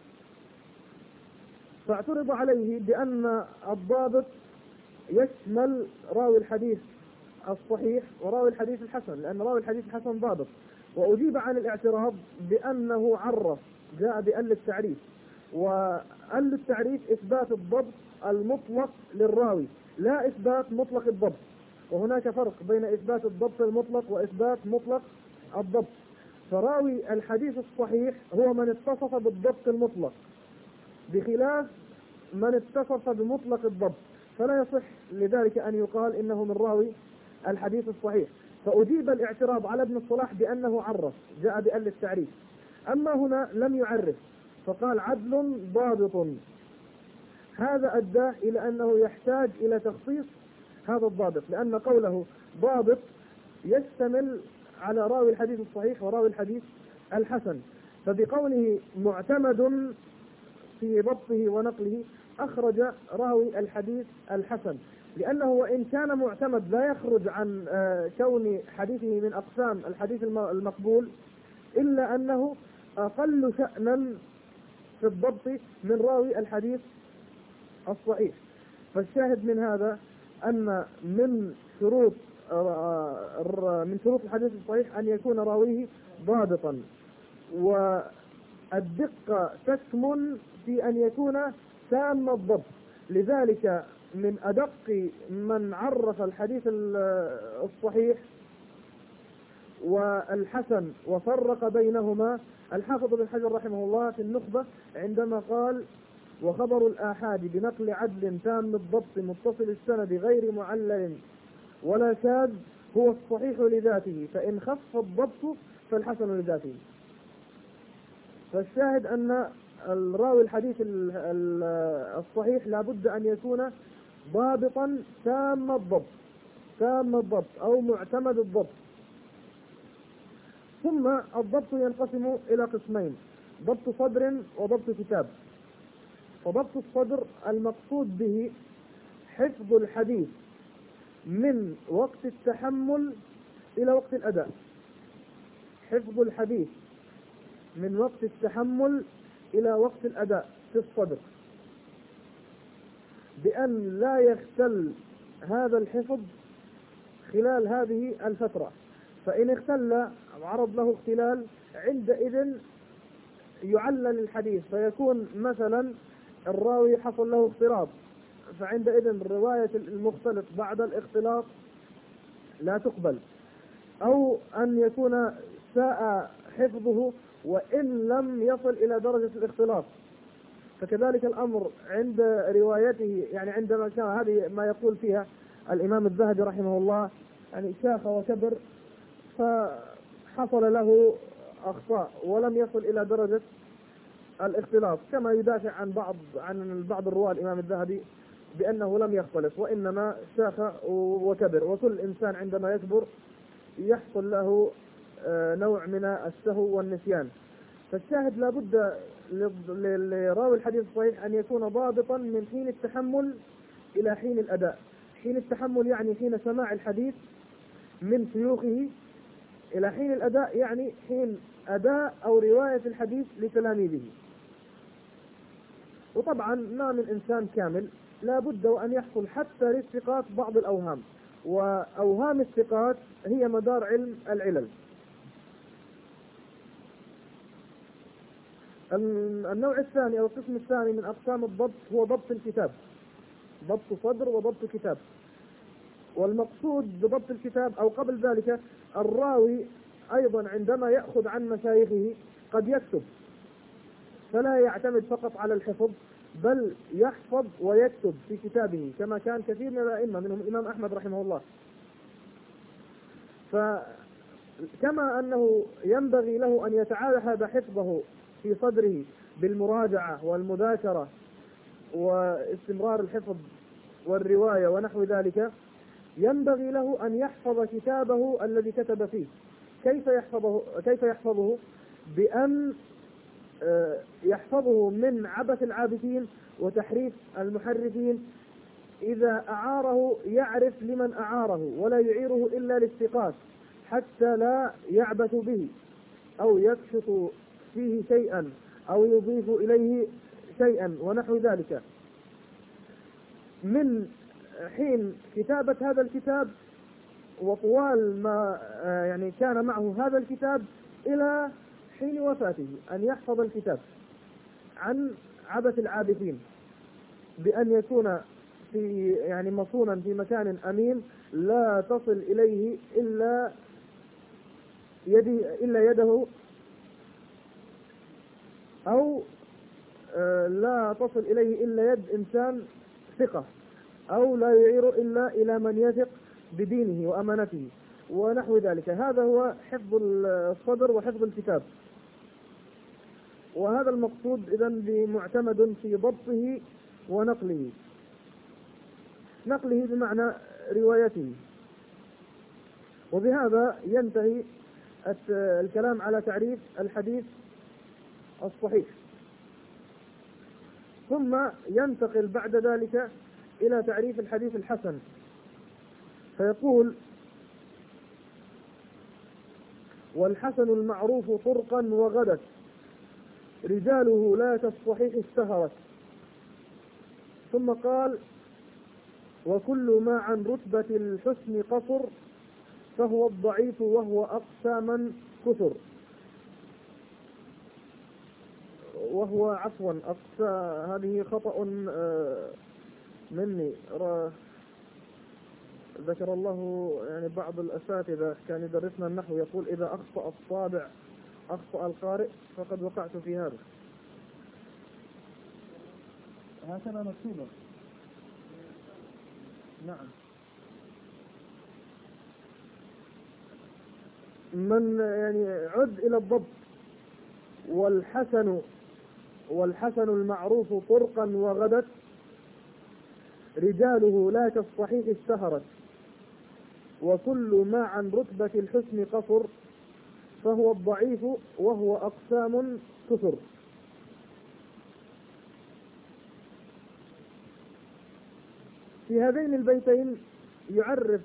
فاعترض عليه بأن الضابط يشمل راوي الحديث الصحيح وراوي الحديث الحسن، لأن راوي الحديث الحسن ضابط. وأجيب عن الاعتراض بأنه عرف، جاء بأل التعريف، وأل التعريف إثبات الضبط المطلق للراوي لا إثبات مطلق الضبط، وهناك فرق بين إثبات الضبط المطلق وإثبات مطلق الضبط. فراوي الحديث الصحيح هو من اتصف بالضبط المطلق، بخلاف من اتصف بمطلق الضبط، فلا يصح لذلك أن يقال إنه من راوي الحديث الصحيح. فأجيب الاعتراض على ابن الصلاح بأنه عرف، جاء بأل التعريف. أما هنا لم يعرف، فقال عدل ضابط. هذا أدى إلى أنه يحتاج إلى تخصيص هذا الضابط، لأن قوله ضابط يشتمل على راوي الحديث الصحيح وراوي الحديث الحسن. فبقوله معتمد في ضبطه ونقله أخرج راوي الحديث الحسن، لأنه وإن كان معتمد لا يخرج عن كون حديثه من أقسام الحديث المقبول، إلا أنه أقل شأنا في الضبط من راوي الحديث الصحيح. فالشاهد من هذا أن من شروط من شروط الحديث الصحيح أن يكون راويه ضابطا، والدقة تكمن في أن يكون تام الضبط. لذلك من أدق من عرف الحديث الصحيح والحسن وفرق بينهما الحافظ بن حجر رحمه الله في النخبة، عندما قال وخبر الآحاد بنقل عدل تام الضبط متصل السند غير معلل ولا شاذ هو الصحيح لذاته، فإن خف الضبط فالحسن لذاته. فالشاهد أن الراوي الحديث الصحيح لابد أن يكون ضابطا تام الضبط تام الضبط أو معتمد الضبط. ثم الضبط ينقسم إلى قسمين: ضبط صدر وضبط كتاب. فضبط الصدر المقصود به حفظ الحديث من وقت التحمل إلى وقت الأداء، حفظ الحديث من وقت التحمل إلى وقت الأداء في الصدر، بأن لا يختل هذا الحفظ خلال هذه الفترة. فإن اختل عرض له اختلال عندئذ يعلل الحديث، فيكون مثلا الراوي حصل له اختلاط، فعندئذ رواية المختلط بعد الاختلاط لا تقبل، أو أن يكون ساء حفظه وإن لم يصل إلى درجة الاختلاط. فكذلك الأمر عند روايته، يعني عندما كان هذه ما يقول فيها الإمام الذهبي رحمه الله، يعني شاخ وكبر فحصل له أخطاء ولم يصل إلى درجة الاختلاط، كما يدافع عن بعض عن بعض الرواة الإمام الذهبي بأنه لم يختلط وإنما شاخ وكبر. وكل إنسان عندما يكبر يحصل له نوع من السهو والنسيان. فالشاهد لابد لراوي الحديث الصحيح أن يكون ضابطا من حين التحمل إلى حين الأداء. حين التحمل يعني حين سماع الحديث من شيوخه، إلى حين الأداء يعني حين أداء أو رواية الحديث لتلاميذه. وطبعا ما من إنسان كامل، لا بد وأن يحصل حتى للثقات بعض الأوهام، وأوهام الثقات هي مدار علم العلل. النوع الثاني أو القسم الثاني من أقسام الضبط هو ضبط الكتاب، ضبط صدر وضبط كتاب. والمقصود بضبط الكتاب أو قبل ذلك الراوي أيضا عندما يأخذ عن مشايخه قد يكتب، فلا يعتمد فقط على الحفظ بل يحفظ ويكتب في كتابه، كما كان كثير من الأئمة منهم الإمام أحمد رحمه الله. فكما أنه ينبغي له أن يتعاهد حفظه في صدره بالمراجعة والمذاكرة واستمرار الحفظ والرواية ونحو ذلك، ينبغي له أن يحفظ كتابه الذي كتب فيه. كيف يحفظه؟ كيف يحفظه؟ بأن يحفظه من عبث العابثين وتحريف المحرفين. إذا أعاره يعرف لمن أعاره ولا يعيره إلا للثقات، حتى لا يعبث به أو يكشف فيه شيئا أو يضيف إليه شيئا ونحو ذلك. من حين كتابة هذا الكتاب وطوال ما يعني كان معه هذا الكتاب إلى حين وفاته أن يحفظ الكتاب عن عبث العابثين، بأن يكون في يعني مصونا في مكان أمين لا تصل إليه إلا يدي إلا يده، أو لا تصل إليه إلا يد إنسان ثقة، أو لا يعير إلا إلى من يثق بدينه وأمانته ونحو ذلك. هذا هو حفظ الصدر وحفظ الكتاب. وهذا المقصود إذن بمعتمد في ضبطه ونقله. نقله بمعنى روايته. وبهذا ينتهي الكلام على تعريف الحديث الصحيح، ثم ينتقل بعد ذلك إلى تعريف الحديث الحسن، فيقول: والحسن المعروف طرقا وغدت، رجاله لا كالصحيح اشتهرت. ثم قال: وكل ما عن رتبة الحسن قصر، فهو الضعيف وهو أقسى من كثر. وهو عفوا أقسى، هذه خطأ مني. ذكر الله يعني بعض الأساتذة كان يدرسنا النحو يقول: إذا أخطأ الطابع أخطأ القارئ، فقد وقعت في هذا. هكذا مكتوبة. نعم. من يعني عد إلى الضبط. والحسن والحسن المعروف طرقا وغدت، رجاله لا كالصحيح اشتهرت. وكل ما عن رتبة الحسن قصر، فهو الضعيف وهو أقسام كثر. في هذين البيتين يعرف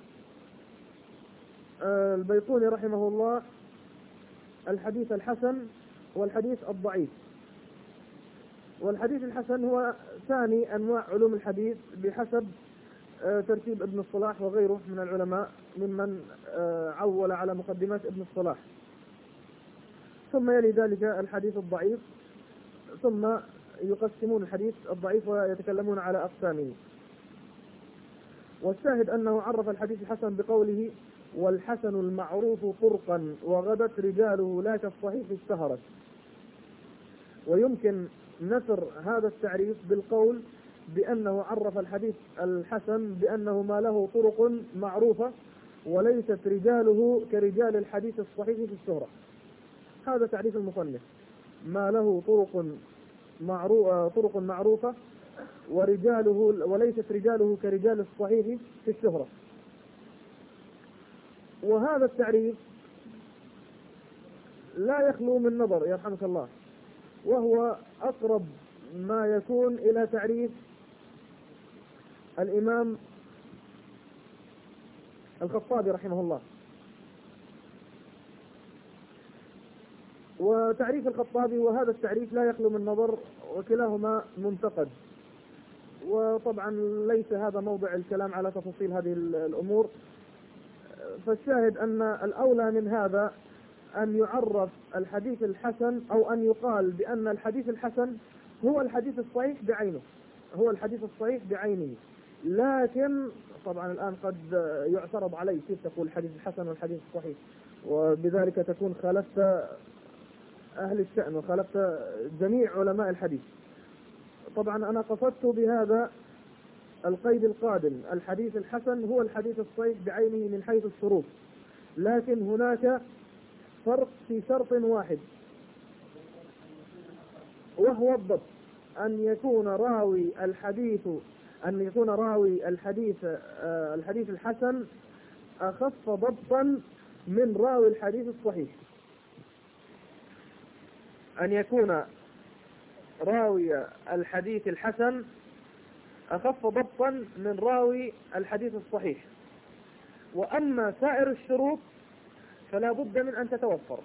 البيقوني رحمه الله الحديث الحسن والحديث الضعيف. والحديث الحسن هو ثاني أنواع علوم الحديث بحسب ترتيب ابن الصلاح وغيره من العلماء ممن عول على مقدمات ابن الصلاح. ثم يلي ذلك الحديث الضعيف، ثم يقسمون الحديث الضعيف ويتكلمون على أقسامه. والشاهد أنه عرف الحديث الحسن بقوله: والحسن المعروف طرقا وغدت رجاله لا كالصحيح اشتهرت. ويمكن نثر هذا التعريف بالقول بأنه عرف الحديث الحسن بأنه ما له طرق معروفة وليست رجاله كرجال الحديث الصحيح في الشهرة. هذا تعريف المصنف: ما له طرق معروفة طرق معروفة ورجاله وليست رجاله كرجال الصحيح في الشهرة. وهذا التعريف لا يخلو من نظر يرحمك الله، وهو أقرب ما يكون إلى تعريف الإمام الخطابي رحمه الله. وتعريف الخطابي وهذا التعريف لا يخلو من نظر، وكلاهما منتقد. وطبعا ليس هذا موضع الكلام على تفاصيل هذه الأمور، فالشاهد أن الأولى من هذا أن يعرف الحديث الحسن، أو أن يقال بأن الحديث الحسن هو الحديث الصحيح بعينه، هو الحديث الصحيح بعينه. لكن طبعا الآن قد يعترض عليه: كيف تقول الحديث الحسن والحديث الصحيح؟ وبذلك تكون خالفت أهل الشأن وخالفت جميع علماء الحديث. طبعا أنا قصدت بهذا القيد القادم: الحديث الحسن هو الحديث الصحيح بعينه من حيث الشروط، لكن هناك فرق في شرط واحد، وهو الضبط. أن يكون راوي الحديث أن يكون راوي الحديث الحديث الحسن أخف ضبطا من راوي الحديث الصحيح. أن يكون راوي الحديث الحسن أخف ضبطا من راوي الحديث الصحيح. وأما سائر الشروط فلا بد من أن تتوفر.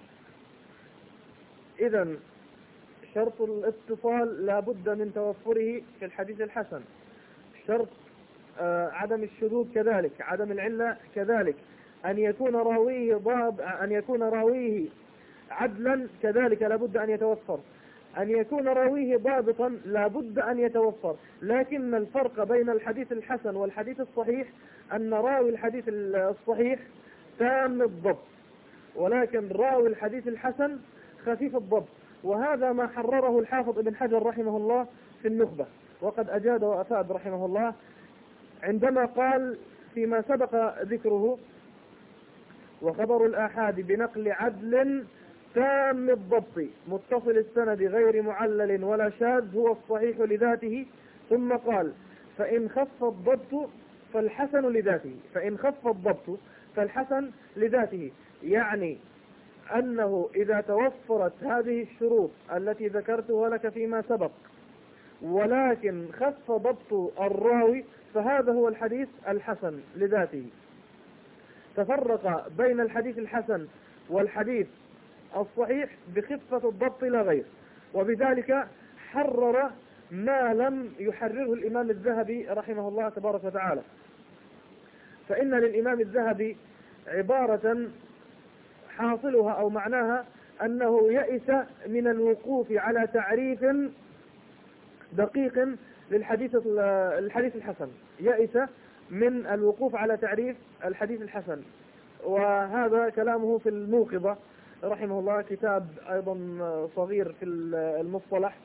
إذن شرط الاتصال لا بد من توفره في الحديث الحسن، شرط آه عدم الشذوذ كذلك، عدم العلة كذلك، أن يكون راويه ضاب أن يكون راويه عدلا كذلك لا بد أن يتوفر، أن يكون راويه ضابطا لا بد أن يتوفر. لكن الفرق بين الحديث الحسن والحديث الصحيح أن راوي الحديث الصحيح تام الضبط، ولكن راوي الحديث الحسن خفيف الضبط. وهذا ما حرره الحافظ ابن حجر رحمه الله في النخبة، وقد أجاد وأفاد رحمه الله عندما قال فيما سبق ذكره: وخبر الآحاد بنقل عدل تام الضبط متصل السند غير معلل ولا شاذ هو الصحيح لذاته. ثم قال: فإن خف الضبط فالحسن لذاته فإن خف الضبط فالحسن لذاته يعني أنه إذا توفرت هذه الشروط التي ذكرتها لك فيما سبق ولكن خف ضبط الراوي فهذا هو الحديث الحسن لذاته. تفرق بين الحديث الحسن والحديث الصحيح بخفة الضبط لا غير، وبذلك حرر ما لم يحرره الإمام الذهبي رحمه الله تبارك وتعالى. فإن للإمام الذهبي عبارة حاصلها أو معناها أنه يئس من الوقوف على تعريف دقيق للحديث الحديث الحسن، يئس من الوقوف على تعريف الحديث الحسن. وهذا كلامه في الموقظة رحمه الله، كتاب أيضا صغير في المصطلح.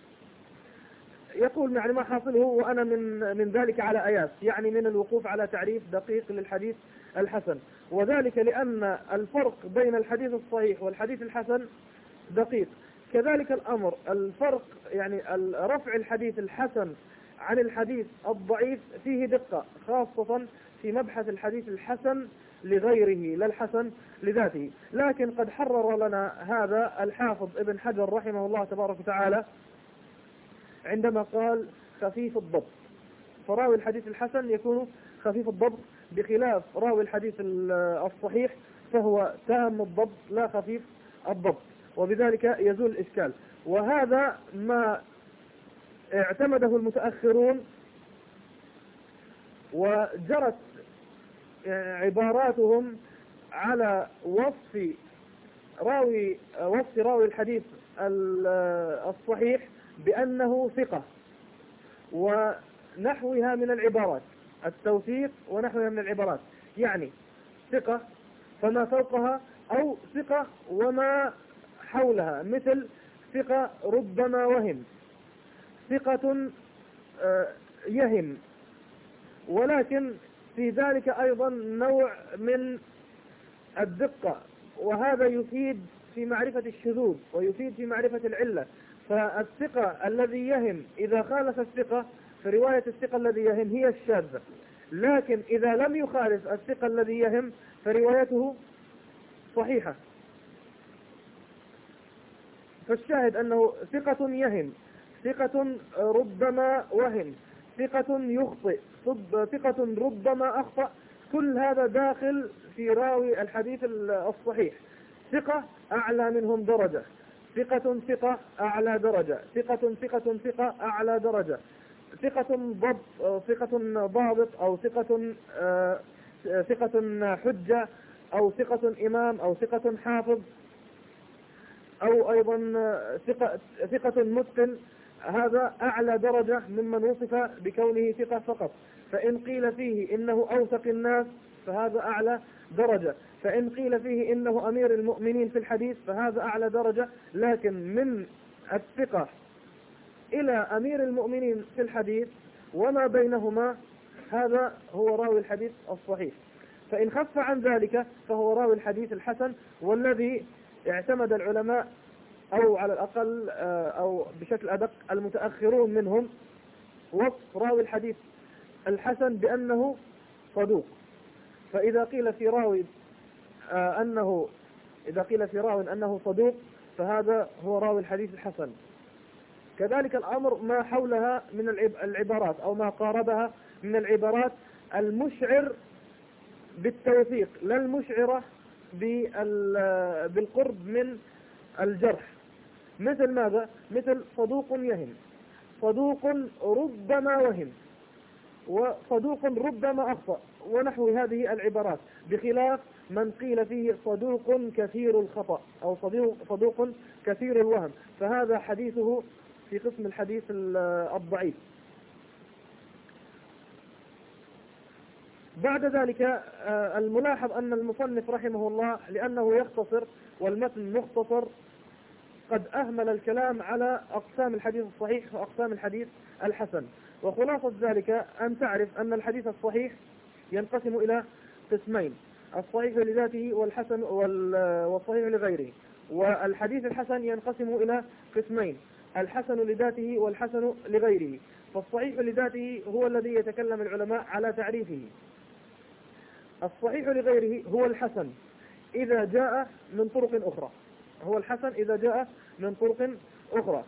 يقول يعني ما حاصله وأنا من من ذلك على آيات، يعني من الوقوف على تعريف دقيق للحديث الحسن، وذلك لأن الفرق بين الحديث الصحيح والحديث الحسن دقيق. كذلك الأمر الفرق يعني رفع الحديث الحسن عن الحديث الضعيف فيه دقة، خاصة في مبحث الحديث الحسن لغيره لا الحسن لذاته. لكن قد حرر لنا هذا الحافظ ابن حجر رحمه الله تبارك وتعالى عندما قال خفيف الضبط. فراوي الحديث الحسن يكون خفيف الضبط، بخلاف راوي الحديث الصحيح فهو تام الضبط لا خفيف الضبط، وبذلك يزول الإشكال. وهذا ما اعتمده المتأخرون، وجرت عباراتهم على وصف راوي وصف راوي الحديث الصحيح بأنه ثقة، ونحوها من العبارات، التوثيق ونحوها من العبارات، يعني ثقة فما فوقها، أو ثقة وما حولها، مثل ثقة ربما وهم، ثقة يهم، ولكن في ذلك أيضا نوع من الدقة، وهذا يفيد في معرفة الشذوذ ويفيد في معرفة العلة. فالثقة الذي يهم إذا خالف الثقة فرواية الثقة الذي يهم هي الشاذة، لكن إذا لم يخالف الثقة الذي يهم فروايته صحيحة. فالشاهد أنه ثقة يهم، ثقة ربما وهم، ثقة يخطئ، ثقة ربما أخطأ، كل هذا داخل في راوي الحديث الصحيح. ثقة أعلى منهم درجة، ثقة ثقة أعلى درجة، ثقة ثقة ثقة أعلى درجة، ثقة ضبط، ثقة ضابط، أو ثقة ثقة حجة، أو ثقة إمام، أو ثقة حافظ، أو أيضا ثقة ثقة متقن. هذا أعلى درجة ممن وصف بكونه ثقة فقط. فإن قيل فيه إنه أوثق الناس فهذا أعلى درجة، فإن قيل فيه إنه أمير المؤمنين في الحديث فهذا أعلى درجة. لكن من الثقة إلى أمير المؤمنين في الحديث وما بينهما هذا هو راوي الحديث الصحيح. فإن خف عن ذلك فهو راوي الحديث الحسن، والذي اعتمد العلماء أو على الأقل أو بشكل أدق المتأخرون منهم وصف راوي الحديث الحسن بأنه صدوق. فإذا قيل في راوي أنه إذا قيل في راوي أنه صدوق فهذا هو راوي الحديث الحسن. كذلك الأمر ما حولها من العبارات أو ما قاربها من العبارات المشعر بالتوثيق، لا المشعرة بالقرب من الجرح. مثل ماذا؟ مثل صدوق يهم، صدوق ربما وهم، وصدوق ربما أخطأ، ونحو هذه العبارات، بخلاف من قيل فيه صدوق كثير الخطأ أو صدوق, صدوق كثير الوهم، فهذا حديثه في قسم الحديث الضعيف. بعد ذلك الملاحظ أن المصنف رحمه الله لأنه يختصر والمتن مختصر قد أهمل الكلام على أقسام الحديث الصحيح وأقسام الحديث الحسن. وخلاصة ذلك أن تعرف أن الحديث الصحيح ينقسم إلى قسمين: الصحيح لذاته والحسن والصحيح لغيره. والحديث الحسن ينقسم إلى قسمين: الحسن لذاته والحسن لغيره. فالصحيح لذاته هو الذي يتكلم العلماء على تعريفه. الصحيح لغيره هو الحسن إذا جاء من طرق أخرى، هو الحسن إذا جاء من طرق أخرى.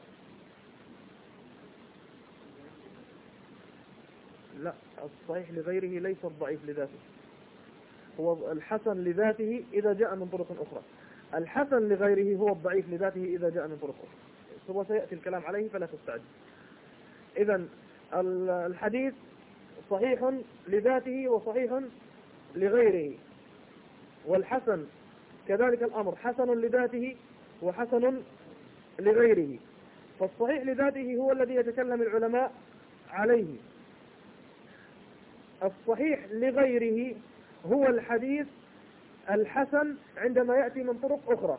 لا، الصحيح لغيره ليس الضعيف لذاته، هو الحسن لذاته إذا جاء من طرق أخرى. الحسن لغيره هو الضعيف لذاته إذا جاء من طرق أخرى، وسيأتي الكلام عليه فلا تستعجل. إذن الحديث صحيح لذاته وصحيح لغيره، والحسن كذلك الأمر حسن لذاته وحسن لغيره. فالصحيح لذاته هو الذي يتكلم العلماء عليه. الصحيح لغيره هو الحديث الحسن عندما يأتي من طرق أخرى،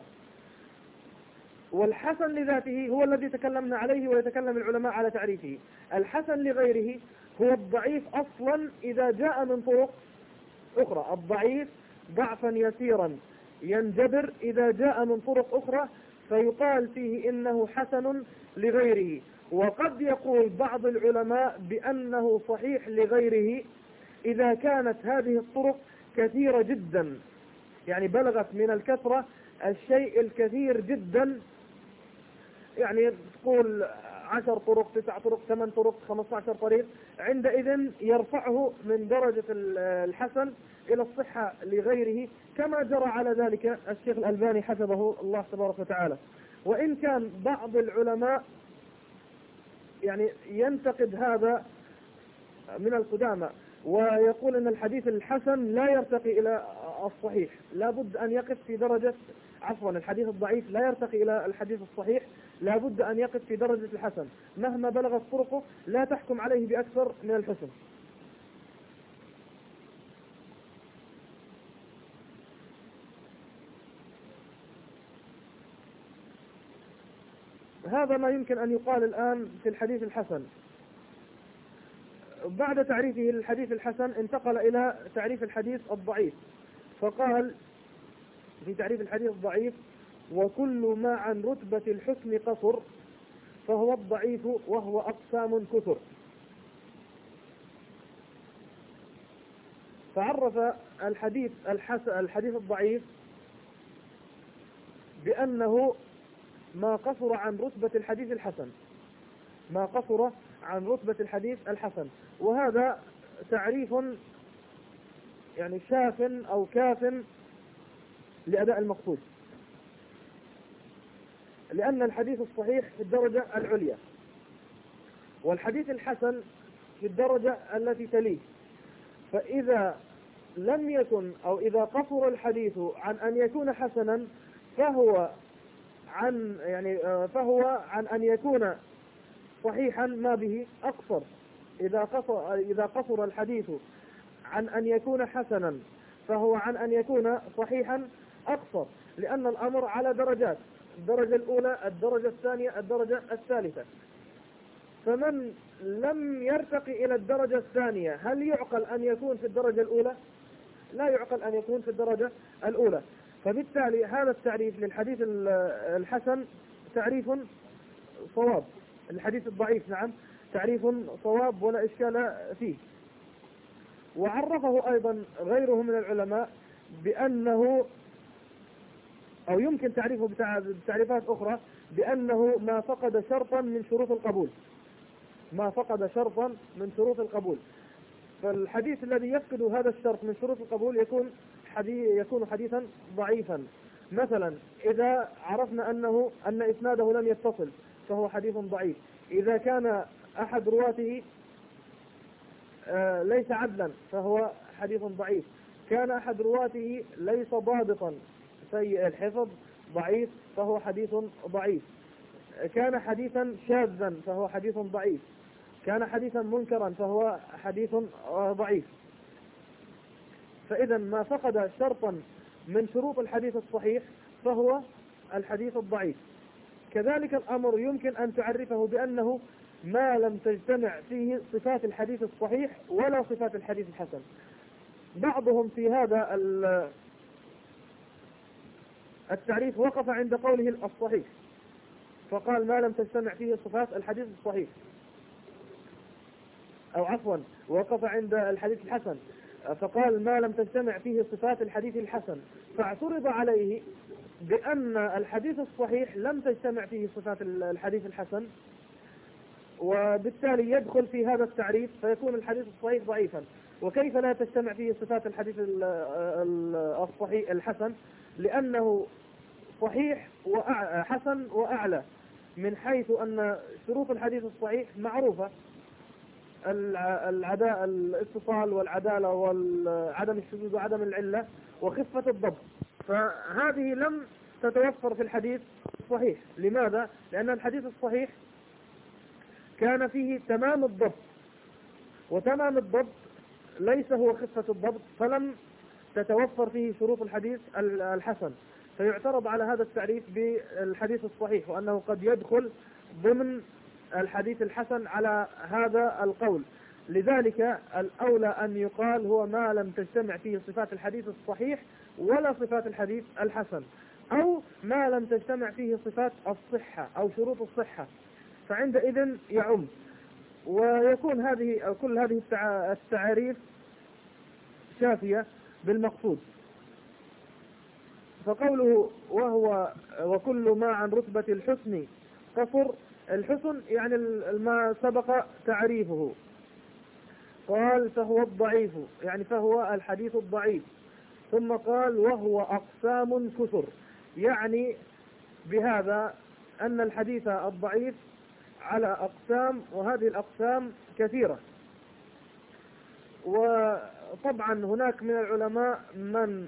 والحسن لذاته هو الذي تكلمنا عليه ويتكلم العلماء على تعريفه. الحسن لغيره هو الضعيف أصلا إذا جاء من طرق أخرى. الضعيف ضعفا يسيرا ينجبر إذا جاء من طرق أخرى فيقال فيه إنه حسن لغيره. وقد يقول بعض العلماء بأنه صحيح لغيره إذا كانت هذه الطرق كثيرة جدا، يعني بلغت من الكثرة الشيء الكثير جدا، يعني تقول عشر طرق، تسع طرق، ثمان طرق، خمسة عشر طريق، عندئذ يرفعه من درجة الحسن إلى الصحة لغيره، كما جرى على ذلك الشيخ الألباني حفظه الله تبارك وتعالى. وإن كان بعض العلماء يعني ينتقد هذا من القدامى ويقول أن الحديث الحسن لا يرتقي إلى الصحيح، لابد أن يقف في درجة، عفوا الحديث الضعيف لا يرتقي إلى الحديث الصحيح، لابد أن يقف في درجة الحسن، مهما بلغت طرقه لا تحكم عليه بأكثر من الحسن. هذا ما يمكن أن يقال الآن في الحديث الحسن. بعد تعريفه للحديث الحسن انتقل إلى تعريف الحديث الضعيف، فقال في تعريف الحديث الضعيف: وكل ما عن رتبة الحسن قصر فهو الضعيف وهو أقسام كثر. فعرف الحديث الحسن الحديث الضعيف بأنه ما قصر عن رتبة الحديث الحسن، ما قصر عن رتبة الحديث الحسن، وهذا تعريف يعني شاف أو كاف لأداء المقصود، لأن الحديث الصحيح في الدرجة العليا، والحديث الحسن في الدرجة التي تليه. فإذا لم يكن أو إذا قصر الحديث عن أن يكون حسنا فهو عن يعني فهو عن أن يكون صحيحا ما به أقصر. إذا قصر إذا قصر الحديث عن أن يكون حسنا فهو عن أن يكون صحيحا أقصر، لأن الأمر على درجات: الدرجة الأولى، الدرجة الثانية، الدرجة الثالثة. فمن لم يرتقي إلى الدرجة الثانية هل يعقل أن يكون في الدرجة الأولى؟ لا يعقل أن يكون في الدرجة الأولى. فبالتالي هذا التعريف للحديث الحسن تعريف صواب، الحديث الضعيف نعم تعريف صواب ولا إشكال فيه. وعرفه أيضا غيره من العلماء بأنه، أو يمكن تعريفه بتعريفات أخرى، بأنه ما فقد شرطا من شروط القبول، ما فقد شرطا من شروط القبول. فالحديث الذي يفقد هذا الشرط من شروط القبول يكون حديث يكون حديثا ضعيفا. مثلا إذا عرفنا أنه أن إسناده لم يتصل فهو حديث ضعيف. إذا كان أحد رواته ليس عدلا فهو حديث ضعيف. كان أحد رواته ليس ضابطا سيء الحفظ ضعيف فهو حديث ضعيف. كان حديثا شاذا فهو حديث ضعيف. كان حديثا منكرا فهو حديث ضعيف. فإذا ما فقد شرطا من شروط الحديث الصحيح فهو الحديث الضعيف. كذلك الأمر يمكن أن تعرفه بأنه ما لم تجتمع فيه صفات الحديث الصحيح ولا صفات الحديث الحسن. بعضهم في هذا التعريف وقف عند قوله الصحيح، فقال ما لم تجتمع فيه صفات الحديث الصحيح، أو عفوا وقف عند الحديث الحسن فقال ما لم تجتمع فيه صفات الحديث الحسن، فاعترض عليه بأن الحديث الصحيح لم تجتمع فيه صفات الحديث الحسن، وبالتالي يدخل في هذا التعريف فيكون الحديث الصحيح ضعيفا. وكيف لا تجتمع فيه صفات الحديث الصحيح الحسن؟ لأنه صحيح وحسن وأعلى، من حيث أن شروط الحديث الصحيح معروفة: العداء الاتصال والعدالة وعدم الشذوذ وعدم العلة وخفة الضبط. فهذه لم تتوفر في الحديث الصحيح. لماذا؟ لأن الحديث الصحيح كان فيه تمام الضبط، وتمام الضبط ليس هو خفة الضبط، فلم تتوفر فيه شروط الحديث الحسن. فيعترض على هذا التعريف بالحديث الصحيح، وأنه قد يدخل ضمن الحديث الحسن على هذا القول. لذلك الأولى أن يقال هو ما لم تجتمع فيه صفات الحديث الصحيح ولا صفات الحديث الحسن، أو ما لم تجتمع فيه صفات الصحة أو شروط الصحة، فعندئذ يعم. ويكون هذه كل هذه التعاريف شافية بالمقصود. فقوله وهو وكل ما عن رتبة الحسن قصر، الحسن يعني ما سبق تعريفه. قال فهو الضعيف، يعني فهو الحديث الضعيف. ثم قال وهو أقسام كثر، يعني بهذا أن الحديث الضعيف على أقسام، وهذه الأقسام كثيرة. وطبعا هناك من العلماء من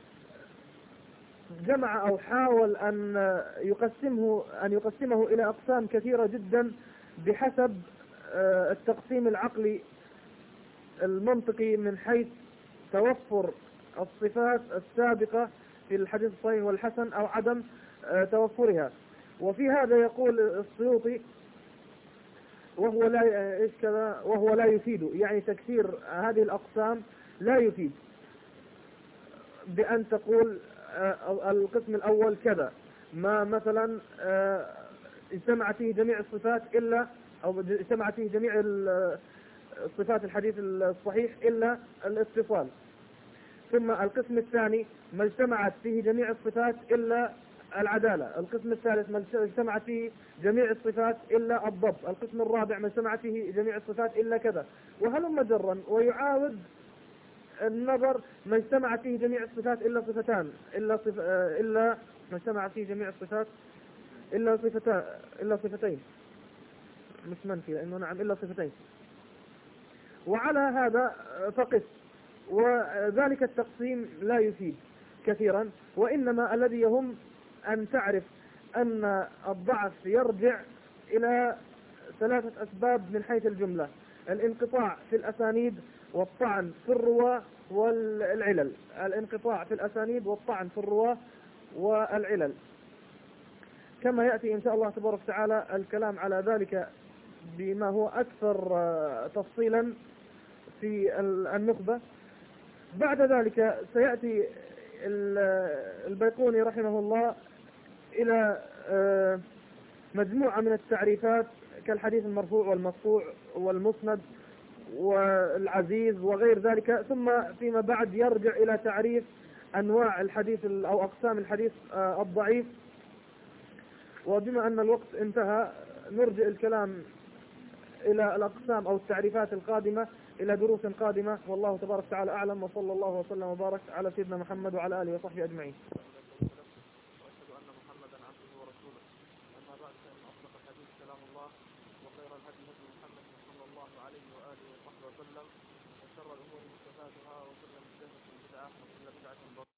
جمع أو حاول أن يقسمه أن يقسمه إلى أقسام كثيرة جدا بحسب التقسيم العقلي المنطقي من حيث توفر الصفات السابقة في الحديث الصحيح والحسن أو عدم توفرها. وفي هذا يقول السيوطي وهو لا إيش كذا وهو لا يفيد، يعني تكثير هذه الأقسام لا يفيد، بأن تقول القسم الأول كذا، ما مثلا اجتمعت فيه جميع الصفات إلا أو اجتمعت فيه جميع صفات الحديث الصحيح إلا الاتصال. ثم القسم الثاني ما اجتمعت فيه جميع الصفات إلا العدالة. القسم الثالث ما اجتمعت فيه جميع الصفات إلا الضبط. القسم الرابع ما اجتمعت فيه جميع الصفات إلا كذا، وهلم جرا. ويعاود النظر ما اجتمعت فيه جميع الصفات إلا صفتان إلا صف... إلا ما اجتمعت فيه جميع الصفات إلا صفتان إلا صفتين مش منفي لأنه نعم إلا صفتين. وعلى هذا فقس. وذلك التقسيم لا يفيد كثيرا، وإنما الذي يهم أن تعرف أن الضعف يرجع إلى ثلاثة أسباب من حيث الجملة: الانقطاع في الأسانيد، والطعن في الرواة، والعلل. الانقطاع في الأسانيد والطعن في الرواة والعلل، كما يأتي إن شاء الله تبارك وتعالى الكلام على ذلك بما هو أكثر تفصيلا في النخبة. بعد ذلك سيأتي البيقوني رحمه الله إلى مجموعة من التعريفات كالحديث المرفوع والمقطوع والمسند والعزيز وغير ذلك. ثم فيما بعد يرجع إلى تعريف أنواع الحديث أو أقسام الحديث الضعيف. وبما أن الوقت انتهى نرجع الكلام إلى الأقسام أو التعريفات القادمة إلى دروس قادمة، والله تبارك وتعالى أعلم، وصلى الله وسلم وبارك على سيدنا محمد وعلى آله وصحبه أجمعين. وأشهد أن محمدا عبده ورسوله. أما بعد، فإن أصدق الحديث كلام الله، وخير الهدي هدي محمد صلى الله عليه وآله وصحبه وسلم، وشر الأمور محدثاتها، وكل محدثة بدعة، وكل بدعة ضلالة.